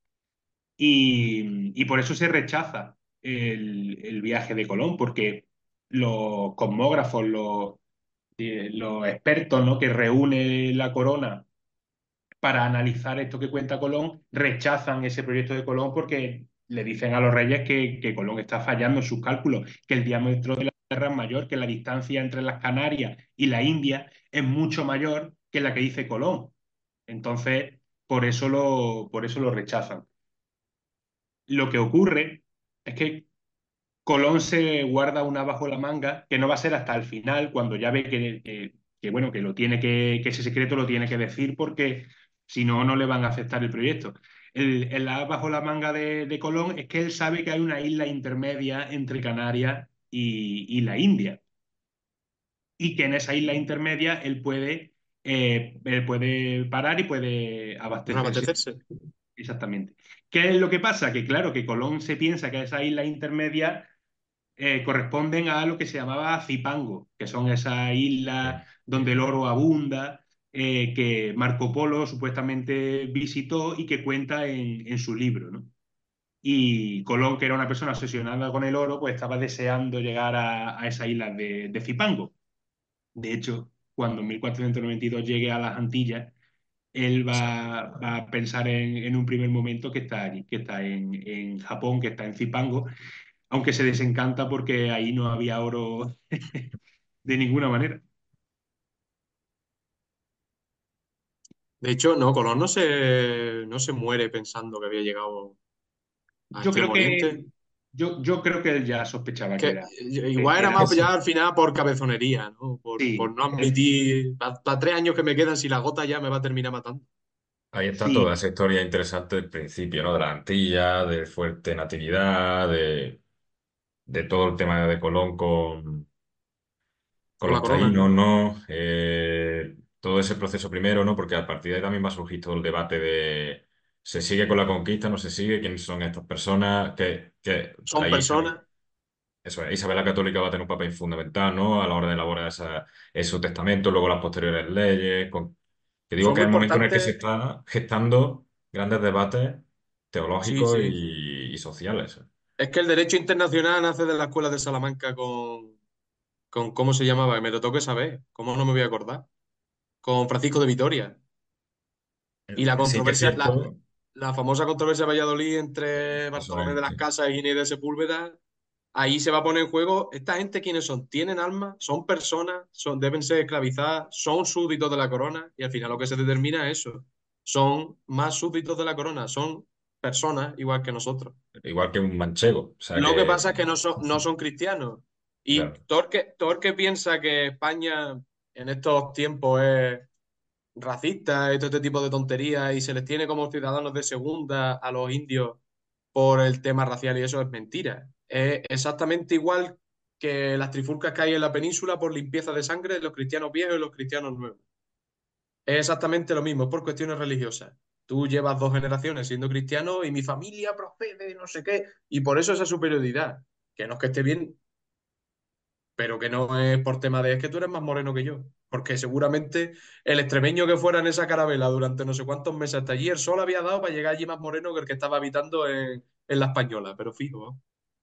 Y por eso se rechaza el viaje de Colón, porque los cosmógrafos, los expertos, ¿no? que reúne la corona para analizar esto que cuenta Colón, rechazan ese proyecto de Colón porque le dicen a los reyes que Colón está fallando en sus cálculos, que el diámetro de la Tierra es mayor, que la distancia entre las Canarias y la India es mucho mayor que la que dice Colón. Entonces, por eso lo rechazan. Lo que ocurre es que Colón se guarda una bajo la manga que no va a ser hasta el final, cuando ya ve bueno, que lo tiene que ese secreto lo tiene que decir porque si no, no le van a aceptar el proyecto. El as bajo la manga de Colón es que él sabe que hay una isla intermedia entre Canarias y la India y que en esa isla intermedia él puede parar y puede abastecerse. Abastecerse. Exactamente. ¿Qué es lo que pasa? Que claro, que Colón se piensa que esa isla intermedia corresponden a lo que se llamaba Zipango, que son esas islas donde el oro abunda, que Marco Polo supuestamente visitó y que cuenta en su libro, ¿no? Y Colón, que era una persona obsesionada con el oro, pues estaba deseando llegar a esa isla de Zipango. De hecho, cuando en 1492 llegue a las Antillas, él va a pensar en un primer momento que está allí, que está en Japón, que está en Zipango, aunque se desencanta porque ahí no había oro de ninguna manera. De hecho, no, Colón no se muere pensando que había llegado a Yo creo Extremo Oriente. que, yo creo que él ya sospechaba Que igual que era era más eso. ya al final por cabezonería, ¿no? Por Sí, no admitir, para 3 años que me quedan, si la gota ya me va a terminar matando. Ahí está sí, toda esa historia interesante del principio, ¿no? De la Antilla, de fuerte natividad, de todo el tema de Colón con Con la los corona. taínos, ¿no? Todo ese proceso primero, ¿no? Porque a partir de ahí también va a surgir todo el debate de ¿se sigue con la conquista, no se sigue? ¿Quiénes son estas personas? Que Son ahí personas. eso es, Isabel la Católica va a tener un papel fundamental, ¿no? A la hora de elaborar su testamento, luego las posteriores leyes. Que digo Son que muy es el momento en el que se importantes. está gestando grandes debates Sí, teológicos sí. y sociales. Es que el derecho internacional nace de la escuela de Salamanca con ¿cómo se llamaba? Me lo tengo que saber. ¿Cómo no me voy a acordar? Con Francisco de Vitoria. Y la Sí que es controversia, cierto, la famosa controversia de Valladolid entre eso Bartolomé de es, las sí. Casas y Ginés de Sepúlveda, ahí se va a poner en juego, ¿esta gente quiénes son? ¿Tienen alma? ¿Son personas? ¿Deben ser esclavizadas? ¿Son súbditos de la corona? Y al final lo que se determina es eso. Son más súbditos de la corona, son personas igual que nosotros. Igual que un manchego. O sea Lo que que, pasa es que no son cristianos. Y claro. todo el que piensa que España en estos tiempos es racista y todo este tipo de tonterías y se les tiene como ciudadanos de segunda a los indios por el tema racial y eso es mentira. Es exactamente igual que las trifulcas que hay en la península por limpieza de sangre de los cristianos viejos y los cristianos nuevos. Es exactamente lo mismo, es por cuestiones religiosas. Tú llevas 2 generaciones siendo cristiano y mi familia procede de no sé qué, y por eso esa superioridad. Que no es que esté bien, pero que no es por tema de es que tú eres más moreno que yo. Porque seguramente el extremeño que fuera en esa carabela durante no sé cuántos meses hasta allí, el sol había dado para llegar allí más moreno que el que estaba habitando en la Española, pero fijo, ¿no?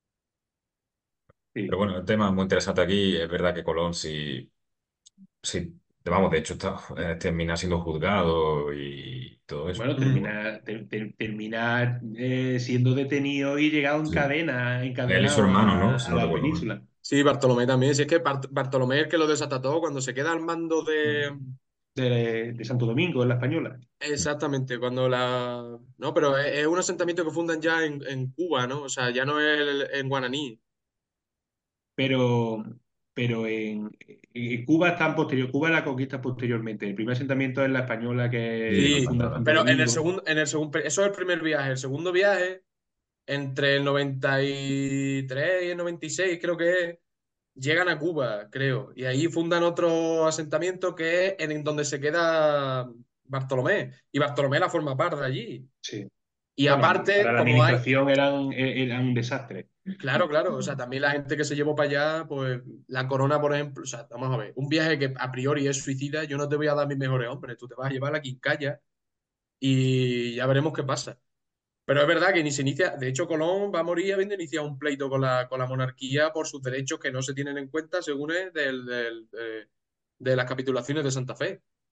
Pero sí. bueno, el tema es muy interesante aquí. Es verdad que Colón, sí, vamos, de hecho, termina siendo juzgado y todo eso. Bueno, Pero bueno, termina siendo detenido y llegado sí. Él y su encadenado hermano, ¿no? Si a no la recuerdo mal. península. Sí, Bartolomé también. Si es que Bartolomé es el que lo desata todo cuando se queda al mando de. De Santo Domingo, en la Española. Exactamente, cuando la. No, pero es un asentamiento que fundan ya en Cuba, ¿no? O sea, ya no es en Guananí. Pero, pero en Cuba están posterior, Cuba la conquista posteriormente. El primer asentamiento es la Española Sí, que no Sí, funda está. Santo pero Domingo. eso es el primer viaje. El segundo viaje, entre el 93 y el 96 creo que es, llegan a Cuba, creo. Y ahí fundan otro asentamiento que es en donde se queda Bartolomé. Y Bartolomé la forma parte de allí. Sí. Y Bueno, aparte, para la como hay. administración eran un desastre. Claro, claro. O sea, también la gente que se llevó para allá, pues la corona, por ejemplo. O sea, vamos a ver. Un viaje que a priori es suicida, yo no te voy a dar mis mejores hombres. Tú te vas a llevar a la quincalla y ya veremos qué pasa. Pero es verdad que ni se inicia, de hecho Colón va a morir habiendo iniciado un pleito con la monarquía por sus derechos que no se tienen en cuenta según es de las capitulaciones de Santa Fe.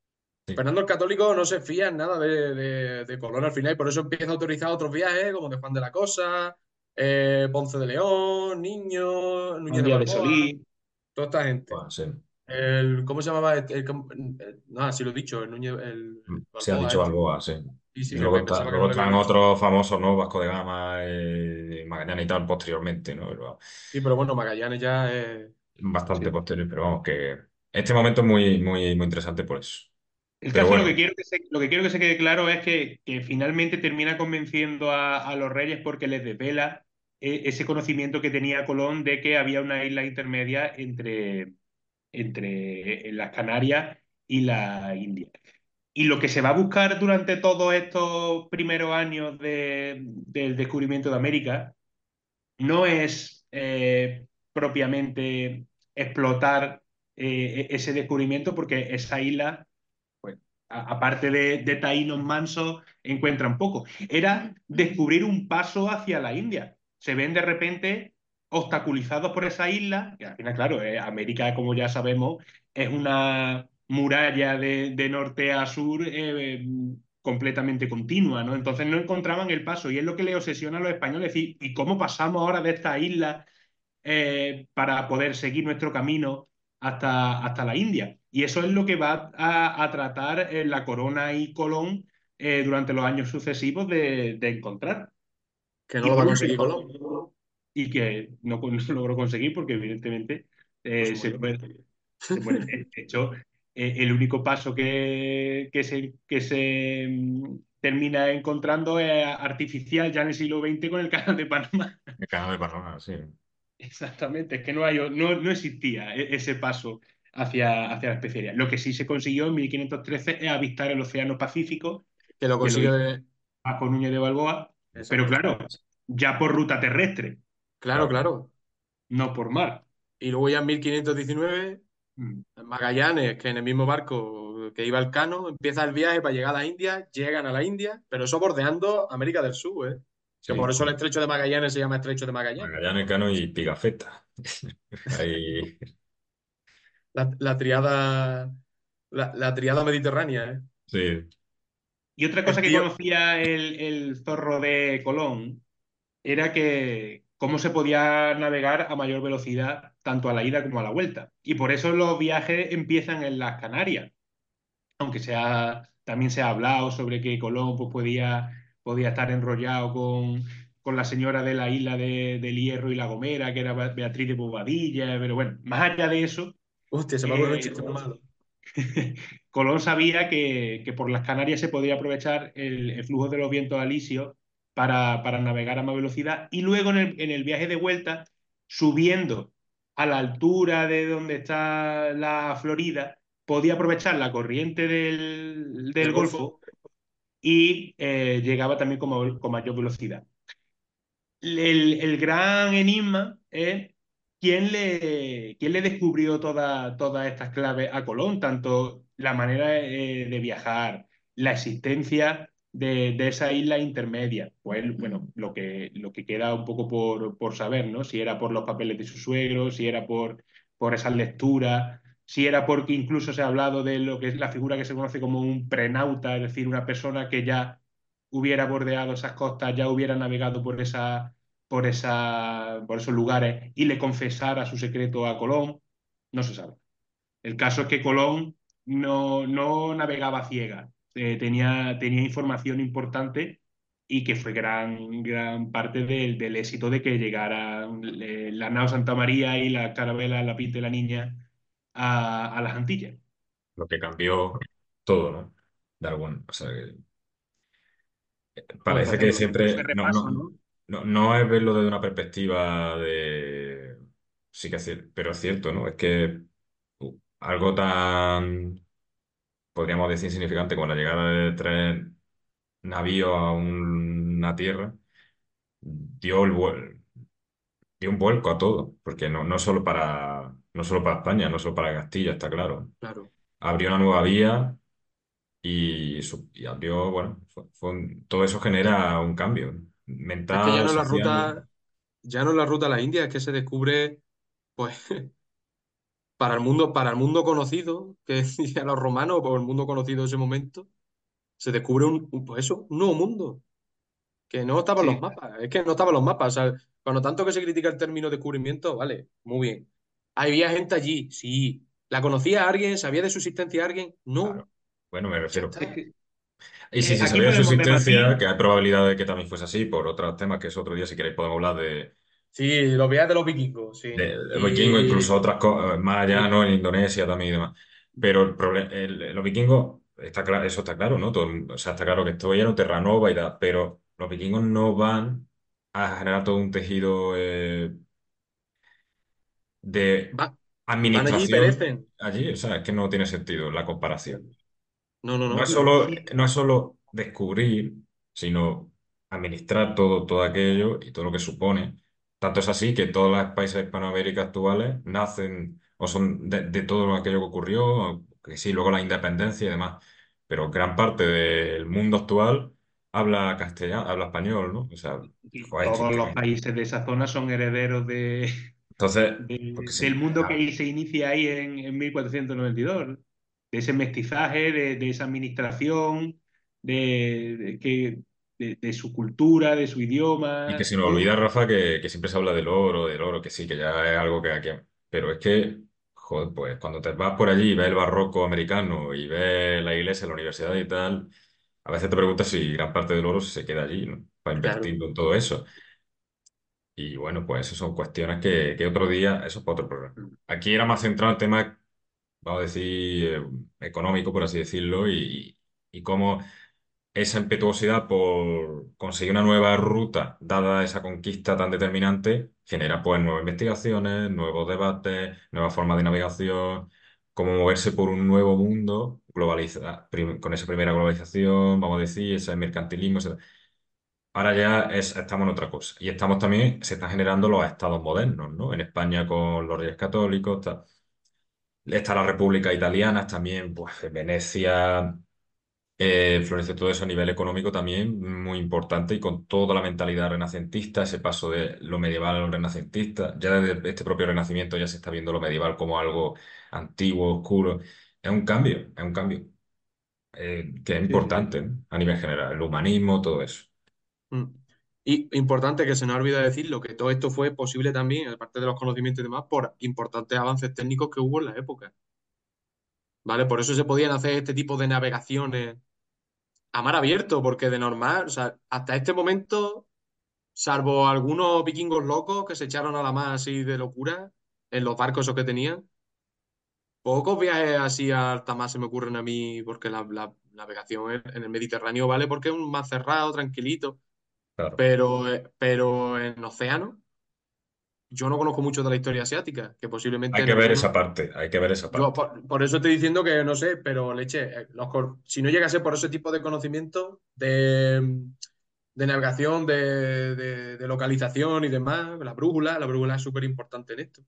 Sí. Fernando el Católico no se fía en nada de Colón al final, y por eso empieza a autorizar otros viajes, como de Juan de la Cosa, Ponce de León, Niño, Núñez Un de día de Balboa, Solís. toda esta gente. Bueno, sí. ¿Cómo se llamaba? Nada, sí lo he dicho, el Núñez, el Sí, has Balboa dicho este. Balboa, sí. Y sí, Y me luego, pensaba que no luego lo había están dicho. otros famosos, ¿no? Vasco de Gama, Magallanes y tal, posteriormente, ¿no? Pero Sí, pero bueno, Magallanes ya es... bastante Sí. posterior, pero vamos, que este momento es muy, muy, muy interesante por eso. El Pero caso, bueno, lo que quiero que se quede claro es que finalmente termina convenciendo a los reyes porque les desvela ese conocimiento que tenía Colón de que había una isla intermedia entre las Canarias y la India. Y lo que se va a buscar durante todos estos primeros años del descubrimiento de América no es propiamente explotar ese descubrimiento, porque esa isla pues, aparte de taínos mansos, encuentran poco. Era descubrir un paso hacia la India. Se ven de repente obstaculizados por esa isla, y al final, claro, América, como ya sabemos, es una muralla de norte a sur completamente continua, ¿no? Entonces no encontraban el paso, y es lo que le obsesiona a los españoles, ¿y cómo pasamos ahora de esta isla para poder seguir nuestro camino hasta la India? Y eso es lo que va a tratar la Corona y Colón durante los años sucesivos de encontrar. Que no Y lo va a por conseguir Colón, último, y que no, no logró conseguir porque evidentemente pues se se murió. fue. Bueno, de hecho, el único paso que se termina encontrando es artificial ya en el siglo XX con el canal de Panamá. el canal de Panamá, sí. Exactamente, es que no existía ese paso hacia la especería. Lo que sí se consiguió en 1513 es avistar el Océano Pacífico, Que lo que lo hizo consigue... Vasco Núñez de Balboa, pero Exacto. claro, ya por ruta terrestre, Claro, Claro. claro. no por mar. Y luego ya en 1519 Mm. Magallanes, que en el mismo barco que iba el Cano, empieza el viaje para llegar a la India, llegan a la India, pero eso bordeando América del Sur, ¿eh? Que por Sí, eso el estrecho de Magallanes se llama estrecho de Magallanes. Magallanes, Cano y Pigafetta. Ahí, La triada, la triada mediterránea, ¿eh? sí, Y otra El cosa que tío, conocía el zorro de Colón era que cómo se podía navegar a mayor velocidad tanto a la ida como a la vuelta. Y por eso los viajes empiezan en las Canarias, aunque también se ha hablado sobre que Colón pues, podía estar enrollado con la señora de la isla del Hierro y La Gomera, que era Beatriz de Bobadilla, pero bueno, más allá de eso, hostia, se me ha ocurrido un eh, chiste muy malo. Colón sabía que por las Canarias se podía aprovechar el flujo de los vientos alisios para navegar a más velocidad, y luego en el viaje de vuelta, subiendo a la altura de donde está la Florida, podía aprovechar la corriente del Del Golfo Golfo, y llegaba también con mayor velocidad. El gran enigma es quién le descubrió todas estas claves a Colón, tanto la manera de viajar, la existencia de esa isla intermedia. Pues bueno, lo que queda un poco por saber, ¿no? Si era por los papeles de su suegro, si era por esas lecturas, si era porque incluso se ha hablado de lo que es la figura que se conoce como un prenauta, es decir, una persona que ya hubiera bordeado esas costas, ya hubiera navegado por esos lugares y le confesara su secreto a Colón, no se sabe. El caso es que Colón no navegaba a ciegas, tenía información importante y que fue gran parte del éxito de que llegara la nao Santa María y la carabela La Pinta y la Niña a las Antillas. lo que cambió todo, ¿no? De algún, o sea, Bueno, parece entonces, que ese siempre repaso, ¿no? no es verlo desde una perspectiva de sí que es cierto, pero es cierto, ¿no? Es que algo tan podríamos decir insignificante como la llegada de tres navíos a una tierra dio un vuelco a todo, porque no solo para España, no solo para Castilla, está claro. claro. Abrió una nueva vía y abrió, bueno, todo eso genera un cambio Es que ya mental, no es la social. ruta, ya no es la ruta a la India, es que se descubre, pues, para el mundo conocido, que decían los romanos, o el mundo conocido de ese momento, se descubre pues eso, un nuevo mundo, que no estaba en los Sí, mapas, es que no estaba en los mapas. O sea, cuando tanto que se critica el término descubrimiento, vale, muy bien. ¿Había gente allí? Sí. ¿La conocía alguien? ¿Sabía de su existencia alguien? No. Claro. Bueno, me Ya refiero. es está. que Y si se aquí sabía de su podemos existencia, debatir. que hay probabilidad de que también fuese así, por otros temas que es otro día, si queréis, podemos hablar Sí, los viajes de los vikingos, sí. de vikingos, incluso Y otras cosas, más allá, sí, ¿no? En Indonesia también y demás. Pero el problema, los vikingos, está claro, eso está claro, ¿no? O sea, está claro que esto ya no Terranova y tal, pero los vikingos no van a generar todo un tejido de va- van allí y administración perecen. allí, o sea, es que no tiene sentido la comparación. No, no, No no. es solo, Sí, no es solo descubrir, sino administrar todo aquello y todo lo que supone. Tanto es así que todos los países de Hispanoamérica actuales nacen o son de todo aquello que ocurrió, que sí, luego la independencia y demás. Pero gran parte del mundo actual habla castellano, habla español, ¿no? O sea, y joder, todos los países de esa zona son herederos entonces, porque del sí, mundo que se inicia ahí en 1492, de ese mestizaje, de esa administración, de su cultura, de su y que idioma, se nos olvida, todo. Rafa, que siempre se habla del oro, que sí, que ya es algo que aquí. Pero es que, joder, pues cuando te vas por allí y ves el barroco americano y ves la iglesia, la universidad y tal, a veces te preguntas si gran parte del oro se queda allí, ¿no? Para Claro. invertirlo en todo eso. Y bueno, pues eso son cuestiones que otro día, eso es para otro programa. Aquí era más centrado en temas, vamos a decir, económico, por así decirlo, y cómo esa impetuosidad por conseguir una nueva ruta, dada esa conquista tan determinante, genera pues nuevas investigaciones, nuevos debates, nuevas formas de navegación, cómo moverse por un nuevo mundo con esa primera globalización, vamos a decir, ese mercantilismo. Ahora ya estamos en otra cosa. Y estamos también, se están generando los estados modernos, ¿no? En España con los reyes católicos, está la República Italiana, también, pues, en Venecia. Florece todo eso a nivel económico también muy importante y con toda la mentalidad renacentista, ese paso de lo medieval a lo renacentista. Ya desde este propio renacimiento ya se está viendo lo medieval como algo antiguo, oscuro. Es un cambio que es Sí, sí, importante, sí. ¿no? A nivel general, el humanismo, todo eso. Mm. Y importante que se nos olvida decirlo, que todo esto fue posible también, aparte de los conocimientos y demás, por importantes avances técnicos que hubo en la época. ¿Vale? Por eso se podían hacer este tipo de navegaciones a mar abierto, porque de normal, o sea, hasta este momento, salvo algunos vikingos locos que se echaron a la mar así de locura en los barcos esos que tenían, pocos viajes así a alta mar se me ocurren a mí, porque la navegación en el Mediterráneo, ¿vale? Porque es un mar cerrado, tranquilito, Claro. pero en océano. Yo no conozco mucho de la historia asiática, que posiblemente Hay en que el ver futuro. esa parte, hay que ver esa Yo parte. por eso estoy diciendo que no sé, pero leche, si no llegase por ese tipo de conocimiento de navegación, de localización y demás, la brújula es súper importante en esto.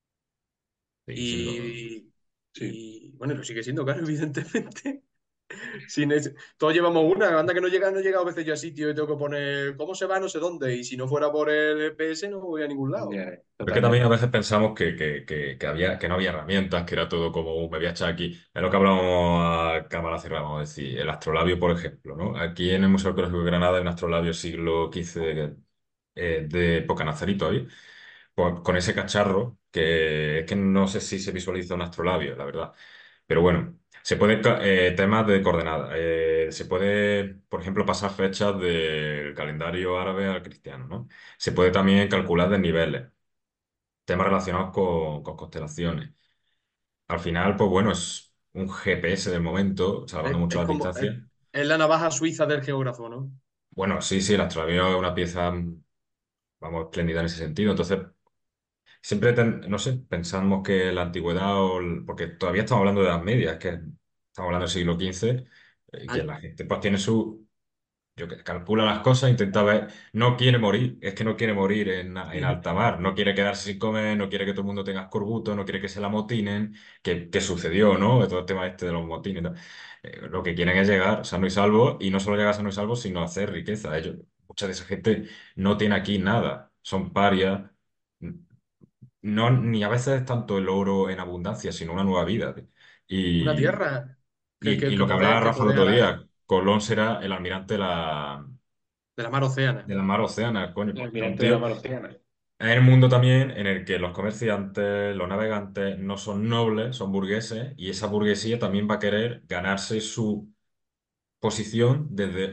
Sí, sin duda. Y, Sí. y bueno, lo sigue siendo, claro, evidentemente. Todos llevamos una, anda que no he llegado a veces yo a sitio y tengo que poner cómo se va, no sé dónde, y si no fuera por el GPS no voy a ningún lado. Ya, Pero es que también a totalmente. veces pensamos que no había herramientas, que era todo como me voy a echar aquí. Es lo que hablábamos a cámara cerrada, vamos a decir, el astrolabio, por ejemplo, ¿no? Aquí en el Museo Arqueológico de Granada hay un astrolabio siglo XV de época nazarí todavía, con ese cacharro que es que no sé si se visualiza un astrolabio, la verdad. Pero bueno, temas de coordenadas, se puede, por ejemplo, pasar fechas del calendario árabe al cristiano, ¿no? Se puede también calcular desniveles, temas relacionados con constelaciones. Al final, pues bueno, es un GPS del momento, salvando mucho Es las como, distancias. es la navaja suiza del geógrafo, ¿no? Bueno, sí, sí, el astrolabio es una pieza, vamos, espléndida en ese sentido. Entonces, siempre, no sé, pensamos que la antigüedad, porque todavía estamos hablando de las medias, que estamos hablando del siglo XV, que Ay, la gente pues tiene yo que calcula las cosas, intenta ver, no quiere morir, es que no quiere morir en alta mar, no quiere quedarse sin comer, no quiere que todo el mundo tenga escorbuto, no quiere que se la motinen, que sucedió, ¿no? De todo el tema este de los motines, ¿no? Lo que quieren es llegar sano y salvo, y no solo llegar sano y salvo, sino hacer riqueza. Mucha de esa gente no tiene aquí nada, son parias, no, ni a veces tanto el oro en abundancia, sino una nueva vida. Una Y, tierra y lo que hablaba que Rafa el poder otro arar día, Colón será el almirante de la mar Océana. de la mar Océana, coño, El pues es un almirante de la tío. mar Océana. Es el mundo también en el que los comerciantes, los navegantes no son nobles, son burgueses, y esa burguesía también va a querer ganarse su posición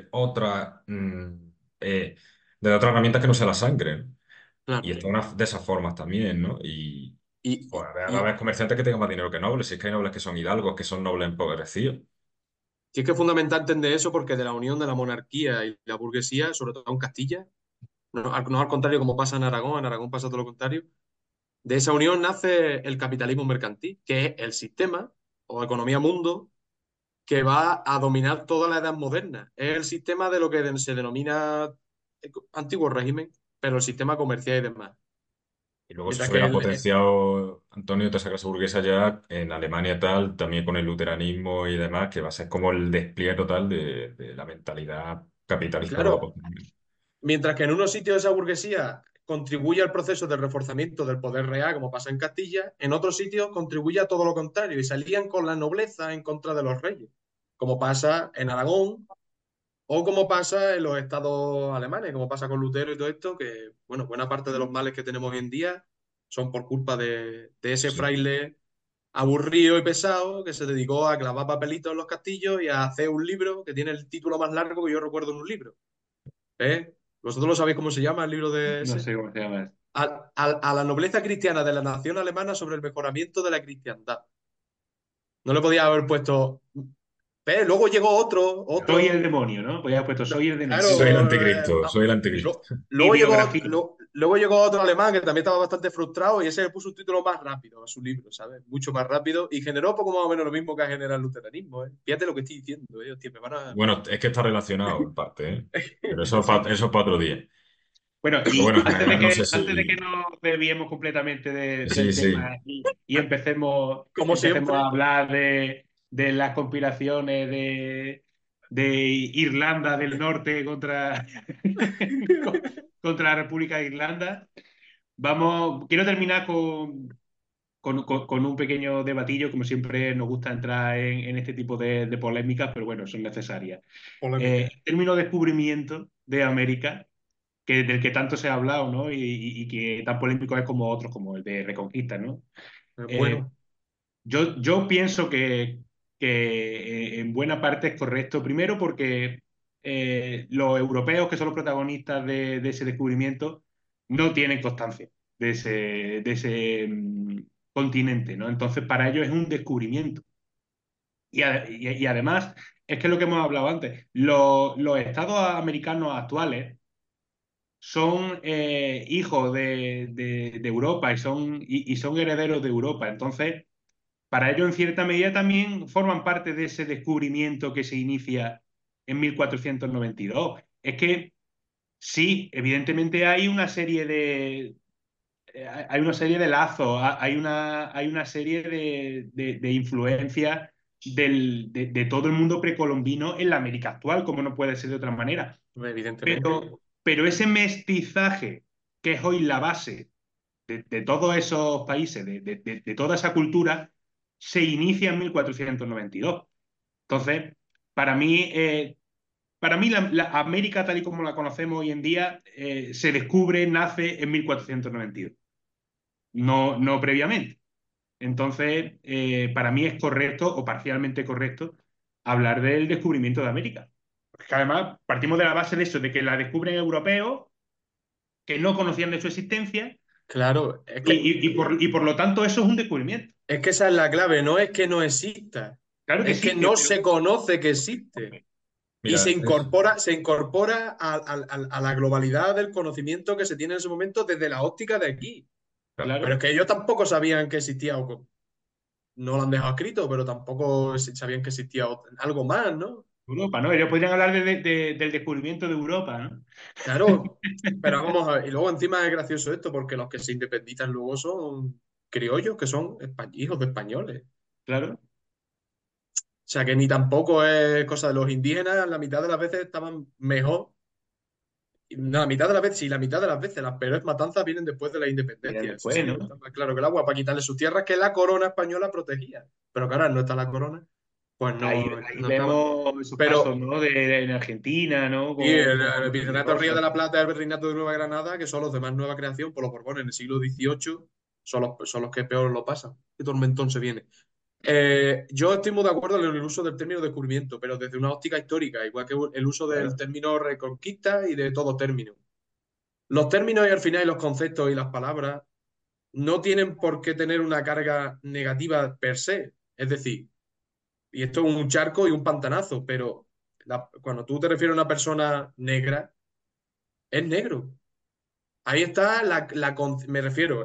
eh, desde otra herramienta que no sea la sangre, ¿no? Y Claro. está una de esas formas también, ¿no? Y Y, joder, va a y, haber comerciantes que tengan más dinero que nobles, si es que hay nobles que son hidalgos, que son nobles empobrecidos. Sí, es que es fundamental entender eso porque de la unión de la monarquía y la burguesía, sobre todo en Castilla, no al contrario como pasa en Aragón pasa todo lo contrario, de esa unión nace el capitalismo mercantil, que es el sistema o economía mundo que va a dominar toda la edad moderna. Es el sistema de lo que se denomina antiguo régimen, pero el sistema comercial y demás. Y luego eso Mientras se que verá potenciado, Antonio, toda esa clase burguesa ya en Alemania y tal, también con el luteranismo y demás, que va a ser como el despliegue total de la mentalidad capitalista luego claro, posteriormente. mientras que en unos sitios esa burguesía contribuye al proceso de reforzamiento del poder real, como pasa en Castilla, en otros sitios contribuye a todo lo contrario y salían con la nobleza en contra de los reyes, como pasa en Aragón o como pasa en los estados alemanes, como pasa con Lutero y todo esto, que, bueno, buena parte de los males que tenemos hoy en día son por culpa de ese Sí. fraile aburrido y pesado que se dedicó a clavar papelitos en los castillos y a hacer un libro que tiene el título más largo que yo recuerdo en un libro. ¿Eh? ¿Vosotros lo sabéis cómo se llama el libro de No ese? sé cómo se llama. A la nobleza cristiana de la nación alemana sobre el mejoramiento de la cristiandad. No le podía haber puesto. Luego llegó Soy el otro. demonio, ¿no? Pues ya he puesto soy el demonio. Soy el Claro, anticristo, soy el anticristo. Mi biografía. luego llegó otro alemán que también estaba bastante frustrado y ese le puso un título más rápido a su libro, ¿sabes? Mucho más rápido y generó poco más o menos lo mismo que ha generado el luteranismo, ¿eh? Fíjate lo que estoy diciendo, ¿eh? Hostia, me van a... Bueno, es que está relacionado en parte, ¿eh? Pero Sí, eso es para otro día. Bueno, Pero y bueno, no sé antes de que si. nos desviemos completamente Sí, del tema sí. y como empecemos a siempre. hablar de las conspiraciones de Irlanda del Norte contra la República de Irlanda, quiero terminar con un pequeño debatillo, como siempre nos gusta entrar en este tipo de polémicas, pero bueno, son necesarias. Polémica. El término descubrimiento de América del que tanto se ha hablado, ¿no? Y que tan polémico es como otros, como el de Reconquista, ¿no? Eh, Bueno, yo pienso que en buena parte es correcto, primero porque los europeos, que son los protagonistas de ese descubrimiento, no tienen constancia de ese continente, ¿no? Entonces, para ellos es un descubrimiento. Y además, es que es lo que hemos hablado antes, los estados americanos actuales son hijos de Europa y son herederos de Europa. Entonces, para ellos, en cierta medida, también forman parte de ese descubrimiento que se inicia en 1492. Es que sí, evidentemente hay una serie de lazos, hay una serie de influencias de todo el mundo precolombino en la América actual, como no puede ser de otra manera. evidentemente. Pero ese mestizaje, que es hoy la base de todos esos países, de toda esa cultura, se inicia en 1492. Entonces, para mí, la América tal y como la conocemos hoy en día se descubre, nace en 1492, no previamente. Entonces, para mí es correcto o parcialmente correcto hablar del descubrimiento de América. Porque además partimos de la base de eso, de que la descubren europeos que no conocían de su existencia Claro, y por lo tanto eso es un descubrimiento. es que esa es la clave, no es que no exista, Claro que es que existe, no pero se conoce que existe. Y Mira, se incorpora a la globalidad del conocimiento que se tiene en ese momento desde la óptica de aquí. Pero es claro, que ellos tampoco sabían que existía, no lo han dejado escrito, pero tampoco sabían que existía algo más, ¿no? Europa, ¿no? Ellos podrían hablar del descubrimiento de Europa, ¿no? Claro, pero vamos a ver. Y luego encima es gracioso esto, porque los que se independizan luego son criollos, que son hijos de españoles. Claro. O sea que ni tampoco es cosa de los indígenas, la mitad de las veces estaban mejor No, la mitad de las veces, sí, la mitad de las veces, las peores matanzas vienen después de la Vienen independencia. Eso después, sí, ¿no? está más claro que el agua para quitarle sus tierras que la corona española protegía. Pero claro, no está la corona, pues Ahí, no, ahí no estaba. vemos esos casos, Pero ¿no? En Argentina, ¿no? y Con el Jorge Virreinato del Río de Rosa. la Plata y el Virreinato de Nueva Granada, que son los de más nueva creación por los Borbones en el siglo XVIII, son los que peor lo pasan. Qué tormentón se viene. Yo estoy muy de acuerdo en el uso del término descubrimiento, pero desde una óptica histórica, igual que el uso del Claro. término reconquista y de todo término. Los términos y al final y los conceptos y las palabras no tienen por qué tener una carga negativa per se. Es decir, y esto es un charco y un pantanazo, pero cuando tú te refieres a una persona negra, es negro. Ahí está me refiero,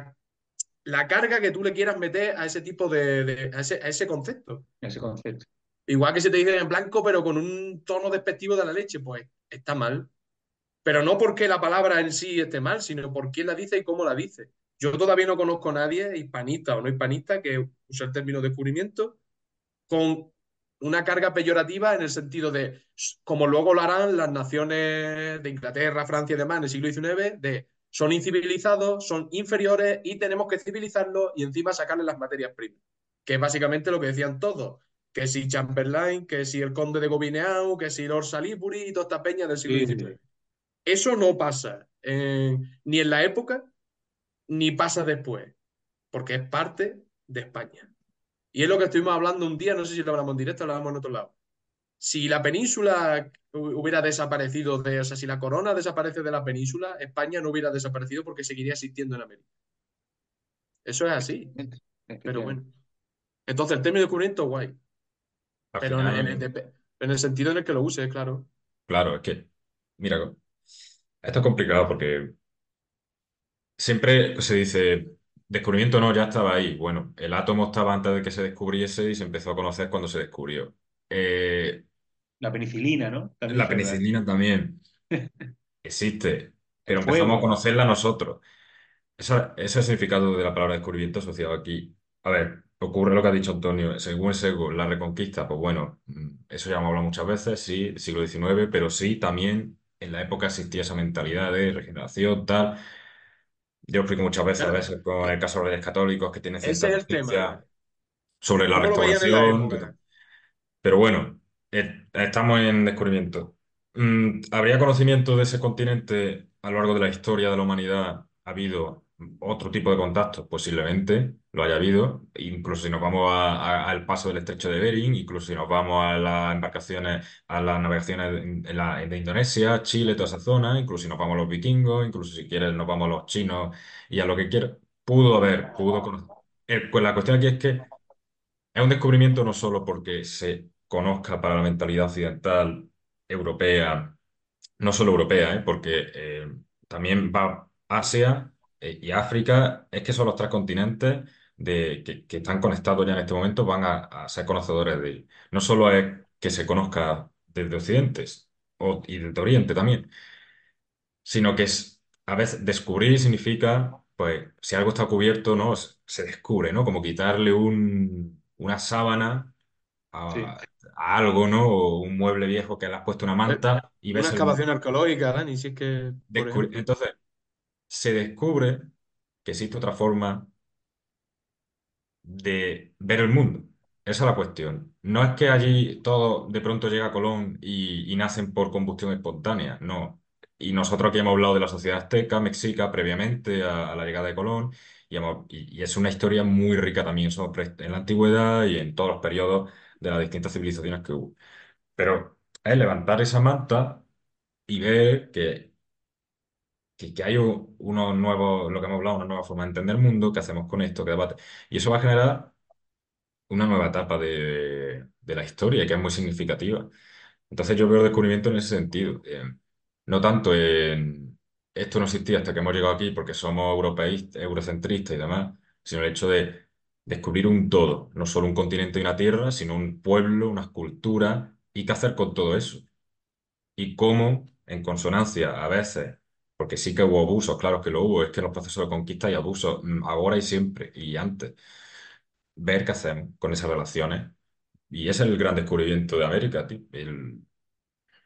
la carga que tú le quieras meter a ese tipo a ese concepto. Ese concepto. Igual que se te dice en blanco, pero con un tono despectivo de la leche, pues está mal. Pero no porque la palabra en sí esté mal, sino por quién la dice y cómo la dice. Yo todavía no conozco a nadie, hispanista o no hispanista, que use el término descubrimiento con una carga peyorativa en el sentido de, como luego lo harán las naciones de Inglaterra, Francia y demás en el siglo XIX, de son incivilizados, son inferiores y tenemos que civilizarlos y encima sacarles las materias primas. Que es básicamente lo que decían todos. Que si Chamberlain, que si el conde de Gobineau, que si Lord Salisbury y toda esta peña del siglo Sí, sí, XIX. sí. Eso no pasa ni en la época ni pasa después, porque es parte de España. Y es lo que estuvimos hablando un día, no sé si lo hablamos en directo o lo hablamos en otro lado. Si la península hubiera desaparecido, o sea, si la corona desaparece de la península, España no hubiera desaparecido porque seguiría existiendo en América. Eso es así, Efectivamente, pero efectivamente. bueno. Entonces, el término descubrimiento, guay, Al pero final, en el sentido en el que lo uses, claro. claro, es que, mira, esto es complicado porque siempre se dice, descubrimiento no, ya estaba ahí. Bueno, el átomo estaba antes de que se descubriese y se empezó a conocer cuando se descubrió. La penicilina, ¿no? También La se da. penicilina también existe, El pero empezamos a fuego. conocerla nosotros. Ese es el significado de la palabra descubrimiento asociado aquí. A ver, ocurre lo que ha dicho Antonio, según el sesgo, la reconquista, pues bueno, eso ya hemos hablado muchas veces, sí, siglo XIX, pero sí, también en la época existía esa mentalidad de regeneración, tal. Yo explico muchas Claro, veces con el caso de los Reyes Católicos que tienen cierta ese es el tema. conciencia sobre la ¿Cómo lo veían en la restauración. época? Pero bueno, estamos en descubrimiento. ¿Habría conocimiento de ese continente a lo largo de la historia de la humanidad? ¿Ha habido otro tipo de contactos? Posiblemente lo haya habido. Incluso si nos vamos al paso del estrecho de Bering, incluso si nos vamos a las embarcaciones, a las navegaciones de Indonesia, Chile, toda esa zona, incluso si nos vamos a los vikingos, incluso si quieres nos vamos a los chinos y a lo que quieras. Pudo haber, pudo conocer. Pues la cuestión aquí es que es un descubrimiento no solo porque se conozca para la mentalidad occidental, europea, no solo europea, porque también va Asia y África, es que son los tres continentes que están conectados ya en este momento, van a ser conocedores de él. No solo es que se conozca desde Occidente y desde Oriente también, sino que a veces descubrir significa, pues, si algo está cubierto, ¿no? Se descubre, ¿no? Como quitarle una sábana Sí. a algo, ¿no? O un mueble viejo que le has puesto una Eh, manta y Una ves el excavación arqueológica, Dani, si es que, por ejemplo. Entonces, se descubre que existe otra forma de ver el mundo. Esa es la cuestión. No es que allí todo de pronto llega Colón y nacen por combustión espontánea, no. Y nosotros aquí hemos hablado de la sociedad azteca, mexica, previamente a la llegada de Colón, y es una historia muy rica también en la antigüedad y en todos los periodos de las distintas civilizaciones que hubo. Pero es levantar esa manta y ver que hay unos nuevos, lo que hemos hablado, una nueva forma de entender el mundo, qué hacemos con esto, qué debate. Y eso va a generar una nueva etapa de la historia que es muy significativa. Entonces yo veo el descubrimiento en ese sentido. No tanto en esto no existía hasta que hemos llegado aquí porque somos europeístas, eurocentristas y demás, sino el hecho de descubrir un todo, no solo un continente y una tierra, sino un pueblo, unas culturas, y qué hacer con todo eso. Y cómo, en consonancia, a veces, porque sí que hubo abusos, claro que lo hubo, es que en los procesos de conquista hay abusos, ahora y siempre, y antes, ver qué hacemos con esas relaciones. Y ese es el gran descubrimiento de América, tío.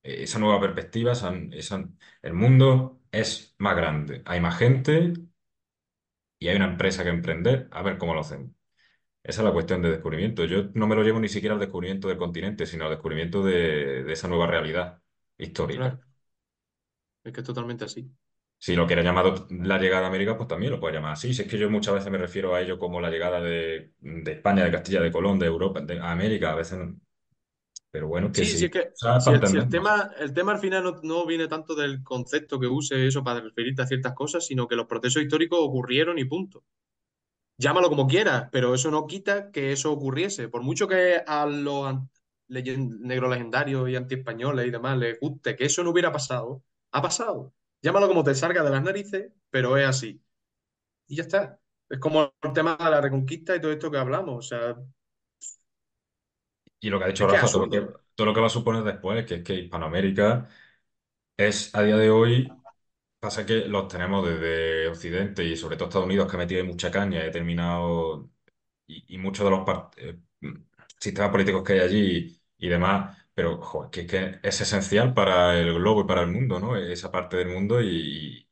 esa nueva perspectiva, el mundo es más grande, hay más gente y hay una empresa que emprender, a ver cómo lo hacemos. Esa es la cuestión de descubrimiento. Yo no me lo llevo ni siquiera al descubrimiento del continente, sino al descubrimiento de esa nueva realidad histórica. Claro, es que es totalmente así. Si lo quieres llamar la llegada a América, pues también lo puedes llamar así. Si es que yo muchas veces me refiero a ello como la llegada de España, de Castilla, de Colón, de Europa, a América, a veces no. Pero bueno, que Sí, sí, sí, es que ¿sabes? Para si entendernos. el tema al final no viene tanto del concepto que use eso para referirte a ciertas cosas, sino que los procesos históricos ocurrieron y punto. Llámalo como quieras, pero eso no quita que eso ocurriese. Por mucho que a los negros legendarios y antiespañoles y demás les guste que eso no hubiera pasado, ha pasado. Llámalo como te salga de las narices, pero es así. Y ya está. Es como el tema de la reconquista y todo esto que hablamos. O sea, Y lo que ha dicho es que es Rafa, absurdo. todo lo que va a suponer después, que es que Hispanoamérica es a día de hoy, pasa que los tenemos desde Occidente y sobre todo Estados Unidos, que ha metido ahí mucha caña y ha terminado, y muchos de los sistemas políticos que hay allí y demás, pero joder, que es esencial para el globo y para el mundo, ¿no? Esa parte del mundo y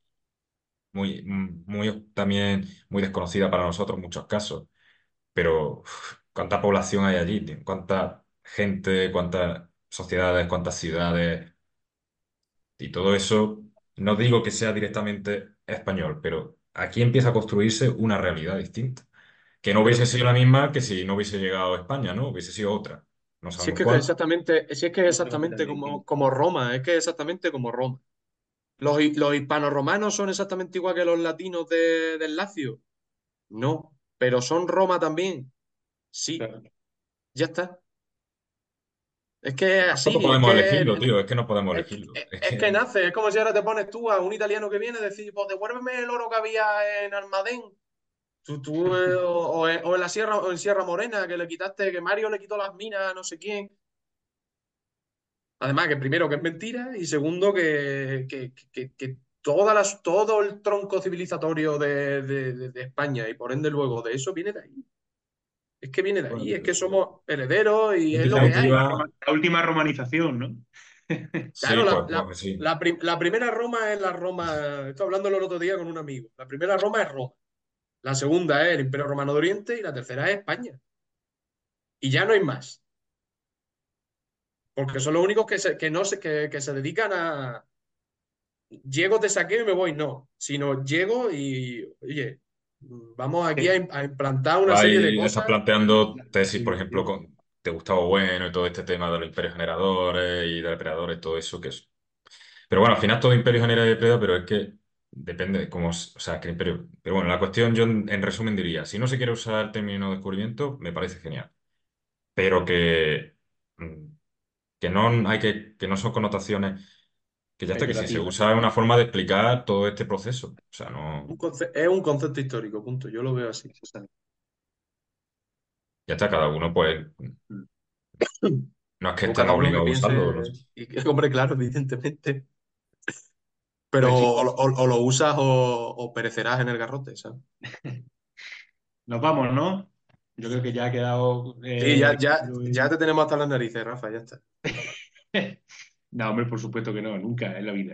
muy también muy desconocida para nosotros en muchos casos. Pero ¿cuánta población hay allí, tío? ¿Cuánta gente, cuántas sociedades, cuántas ciudades? Y todo eso, no digo que sea directamente español, pero aquí empieza a construirse una realidad distinta, que no hubiese Pero sido la misma que si no hubiese llegado a España, ¿no? Hubiese sido otra. No si es sabemos que es cuál. exactamente, si es que es Yo creo que exactamente también sí. como Roma, es que es exactamente como Roma. Los hispanorromanos son exactamente igual que los latinos del Lacio. No, pero son Roma también. Sí, Claro. ya está. Es que es Tampoco así, podemos elegirlo, tío, es que no podemos es, elegirlo. Es es que que, nace. Es como si ahora te pones tú a un italiano que viene y decir, pues devuélveme el oro que había en Almadén. O en la Sierra, o en Sierra Morena, que le quitaste, que Mario le quitó las minas a no sé quién. Además, que primero que es mentira y segundo que todo el tronco civilizatorio de España y por ende luego de eso viene de ahí. Es que viene de bueno, ahí, es que somos herederos y en es lo que hay. definitiva, La última romanización, ¿no? sí, Claro, pues sí. la primera Roma es la Roma, estoy hablándolo el otro día con un amigo. La primera Roma es Roma, la segunda es el Imperio Romano de Oriente y la tercera es España. Y ya no hay más, porque son los únicos que no que se dedican a, llego, te saqueo y me voy, no, sino llego y, oye, vamos aquí Eh, a implantar una serie de Ahí estás cosas. planteando tesis, por ejemplo, Sí. de Gustavo Bueno y todo este tema de los imperios generadores y de depredadores, todo eso que es. Pero bueno, al final todo imperio genera y depreda, pero es que depende de cómo, o sea, qué imperio. Pero bueno, la cuestión yo en resumen diría, si no se quiere usar el término descubrimiento, me parece genial, pero mm, que no hay que no son connotaciones, que ya está, que si se Peyorativa. usa es una forma de explicar todo este proceso. O sea, no, Es un concepto histórico, punto. Yo lo veo así. Exactamente. ya está, cada uno pues no es que Luego estén cada uno que obligados a piense, usarlo, no sé. y que, hombre, claro, evidentemente, pero Pues chicos, o lo usas o perecerás en el garrote, ¿sabes? nos vamos, ¿no? Yo creo que ya ha quedado Sí, claro ya te tenemos hasta las narices, Rafa, ya está. No, hombre, por supuesto que no, nunca en la vida.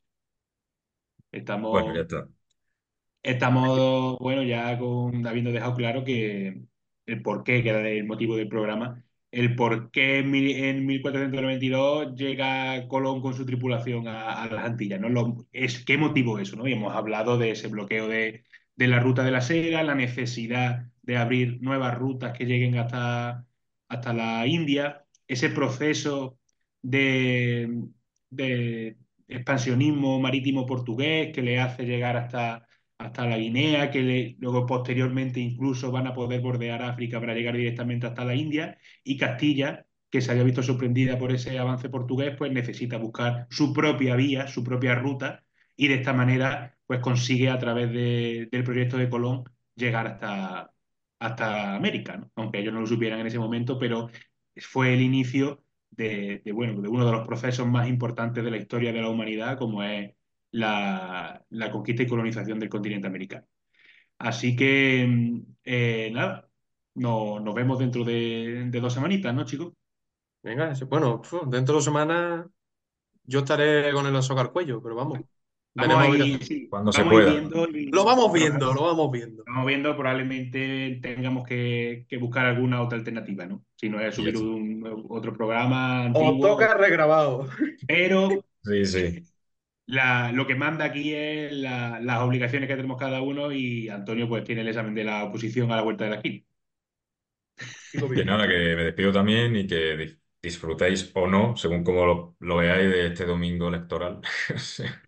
Bueno, ya Estamos está. Estamos, bueno, habiendo dejado claro que el porqué, que era el motivo del programa, el por qué en 1492 llega Colón con su tripulación a las Antillas, ¿no? ¿Qué motivo eso, ¿no? Y hemos hablado de ese bloqueo de la ruta de la seda, la necesidad de abrir nuevas rutas que lleguen hasta la India, ese proceso de, de expansionismo marítimo portugués que le hace llegar hasta la Guinea, luego posteriormente incluso van a poder bordear África para llegar directamente hasta la India, y Castilla, que se había visto sorprendida por ese avance portugués, pues necesita buscar su propia vía, su propia ruta, y de esta manera pues consigue a través del proyecto de Colón llegar hasta América, ¿no? Aunque ellos no lo supieran en ese momento, pero fue el inicio bueno, de uno de los procesos más importantes de la historia de la humanidad, como es la conquista y colonización del continente americano. Así que, nada, nos vemos dentro de 2 semanitas, ¿no, chicos? Venga, bueno, dentro de 2 semanas yo estaré con el soga al cuello, pero vamos, Vamos veremos a a ver qué ir, hacemos. sí, Cuando se vamos a ir pueda. viendo Lo y vamos viendo, lo vamos viendo. vamos viendo, probablemente tengamos que buscar alguna otra alternativa, ¿no? Si no es Y ya subir está. otro programa O antiguo, toca regrabado. pero Sí, sí. lo que manda aquí es las obligaciones que tenemos cada uno y Antonio pues tiene el examen de la oposición a la vuelta de la esquina. Digo Que bien. nada, que me despido también y que disfrutéis o no, según como lo veáis de este domingo electoral. O sea,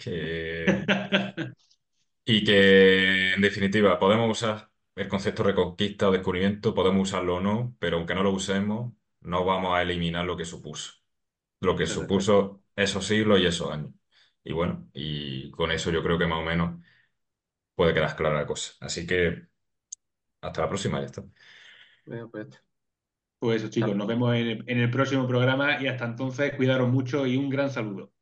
y que, en definitiva, podemos usar el concepto reconquista o descubrimiento, podemos usarlo o no, pero aunque no lo usemos, no vamos a eliminar lo que supuso. Lo que Efectivamente. supuso esos siglos y esos años. Y bueno, y con eso yo creo que más o menos puede quedar clara la cosa. Así que hasta la próxima, ya está. Venga, pues, Pues eso, chicos, chao. nos vemos en el próximo programa y hasta entonces, cuidaros mucho y un gran saludo.